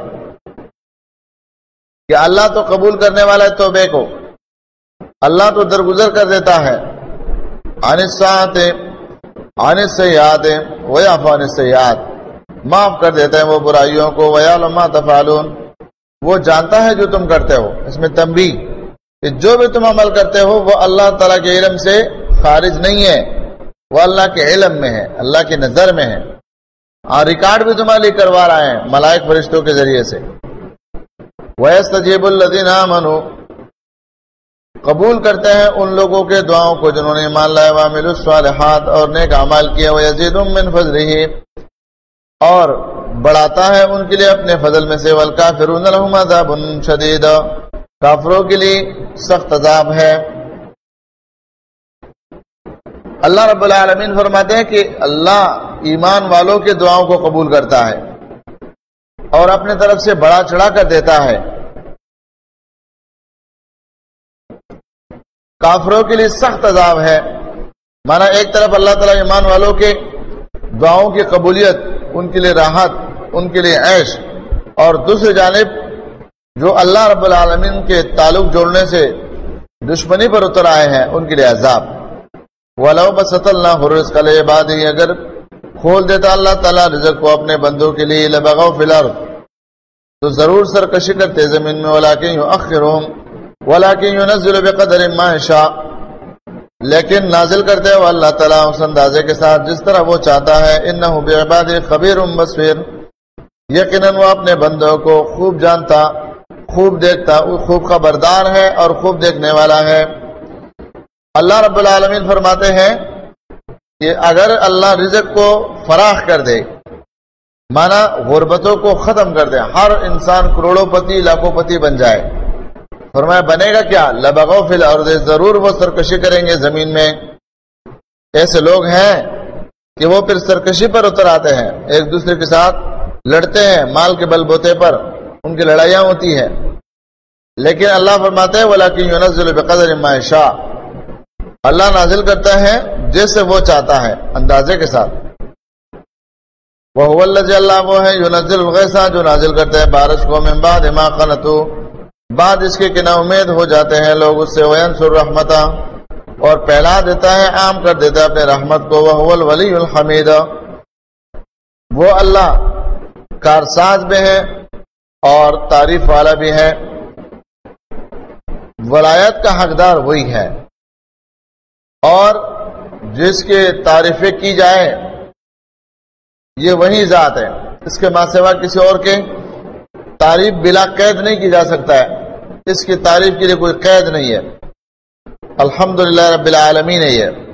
Speaker 1: کہ اللہ تو قبول کرنے والا ہے توبے کو، اللہ تو درگزر کر دیتا ہے. عن الساعات عن السیئات ویعفو عن السیئات، معاف کر دیتا ہے وہ برائیوں کو. ویعلم ما تفعلون، وہ جانتا ہے جو تم کرتے ہو. اس میں تنبیہ کہ جو بھی تم عمل کرتے ہو وہ اللہ تعالیٰ کے علم سے خارج نہیں ہے، وہ اللہ کے علم میں ہے، اللہ کی نظر میں ہے. اور ریکارڈ بھی تمہارے لیے کروا رہا ہے ملائک فرشتوں کے ذریعے سے. وَيَسْتَجِيبُ الَّذِينَ آمَنُوا قبول کرتے ہیں ان لوگوں کے دعاؤں کو جنہوں نے ایمان لائے وعملوا الصالحات اور نیک اعمال کیے ویزیدهم من فضلہ اور بڑھاتا ہے ان کے لیے اپنے فضل میں سے والکافرون لهم عذاب شدید کافروں کے لیے سخت عذاب ہے۔ اللہ رب العالمین فرماتے ہیں کہ اللہ ایمان والوں کے دعاؤں کو قبول کرتا ہے اور اپنے طرف سے بڑا چڑھا کر دیتا ہے، کافروں کے لیے سخت عذاب ہے۔ مانا ایک طرف اللہ تعالیٰ ایمان والوں کے دعاؤں کی قبولیت، ان کے لیے راحت، ان کے لیے عیش، اور دوسری جانب جو اللہ رب العالمین کے تعلق جوڑنے سے دشمنی پر اتر آئے ہیں ان کے لیے عذاب۔ وَلَوْ بَسَطَ اللَّهُ الرِّزْقَ لِعِبَادِهِ اگر کھول دیتا اللہ تعالیٰ رزق کو اپنے بندوں کے لیے لَبَغَوْا فِي الْأَرْضِ تو ضرور سرکشی کرتے زمین میں، وَلَكِنْ يُؤَخِّرُهُمْ وَلَكِنْ يُنَزِّلُ بِقَدَرٍ مَا يَشَاءُ لیکن نازل کرتے ہیں وہ اللہ تعالیٰ اس اندازے کے ساتھ جس طرح وہ چاہتا ہے۔ إِنَّهُ بِعِبَادِهِ خَبِيرٌ بَصِيرٌ یقیناً وہ اپنے بندوں کو خوب جانتا، خوب دیکھتا، خوب خبردار ہے اور خوب دیکھنے والا ہے۔ اللہ رب العالمین فرماتے ہیں کہ اگر اللہ رزق کو فراخ کر دے، مانا غربتوں کو ختم کر دے، ہر انسان کروڑوں پتی لاکھوں پتی بن جائے، فرمایا بنے گا کیا؟ لبغوا فی الارض ضرور وہ سرکشی کریں گے زمین میں۔ ایسے لوگ ہیں کہ وہ پھر سرکشی پر اتر آتے ہیں، ایک دوسرے کے ساتھ لڑتے ہیں، مال کے بل بوتے پر ان کی لڑائیاں ہوتی ہیں، لیکن اللہ فرماتے ہیں وَلَكِنْ يُنَزِّلُ بِقَدَرٍ مَا يَشَاءُ اللہ نازل کرتا ہے جیسے وہ چاہتا ہے، اندازے کے ساتھ۔ وَهُوَ الَّذِي اللہ وہ ہے يُنَزِّلُ الْغَيْثَ جو نازل کرتا ہے بارش کو من بعد ما قنطوا بعد اس کے کہ نا امید ہو جاتے ہیں لوگ اس سے، وَيَنْصُرُ رَحْمَتَهُ اور پھیلا دیتا ہے، عام کر دیتا ہے اپنے رحمت کو۔ وَهُوَ الْوَلِيُّ الْحَمِيدُ وہ اللہ کارساز بھی ہے اور تعریف والا بھی ہے، ولایت کا حقدار وہی ہے، اور جس کے تعریفیں کی جائے یہ وہی ذات ہے، اس کے ماں سوا کسی اور کے تعریف بلا قید نہیں کی جا سکتا ہے، اس کی تعریف کے لیے کوئی قید نہیں ہے۔ الحمدللہ رب العالمین ہے یہ۔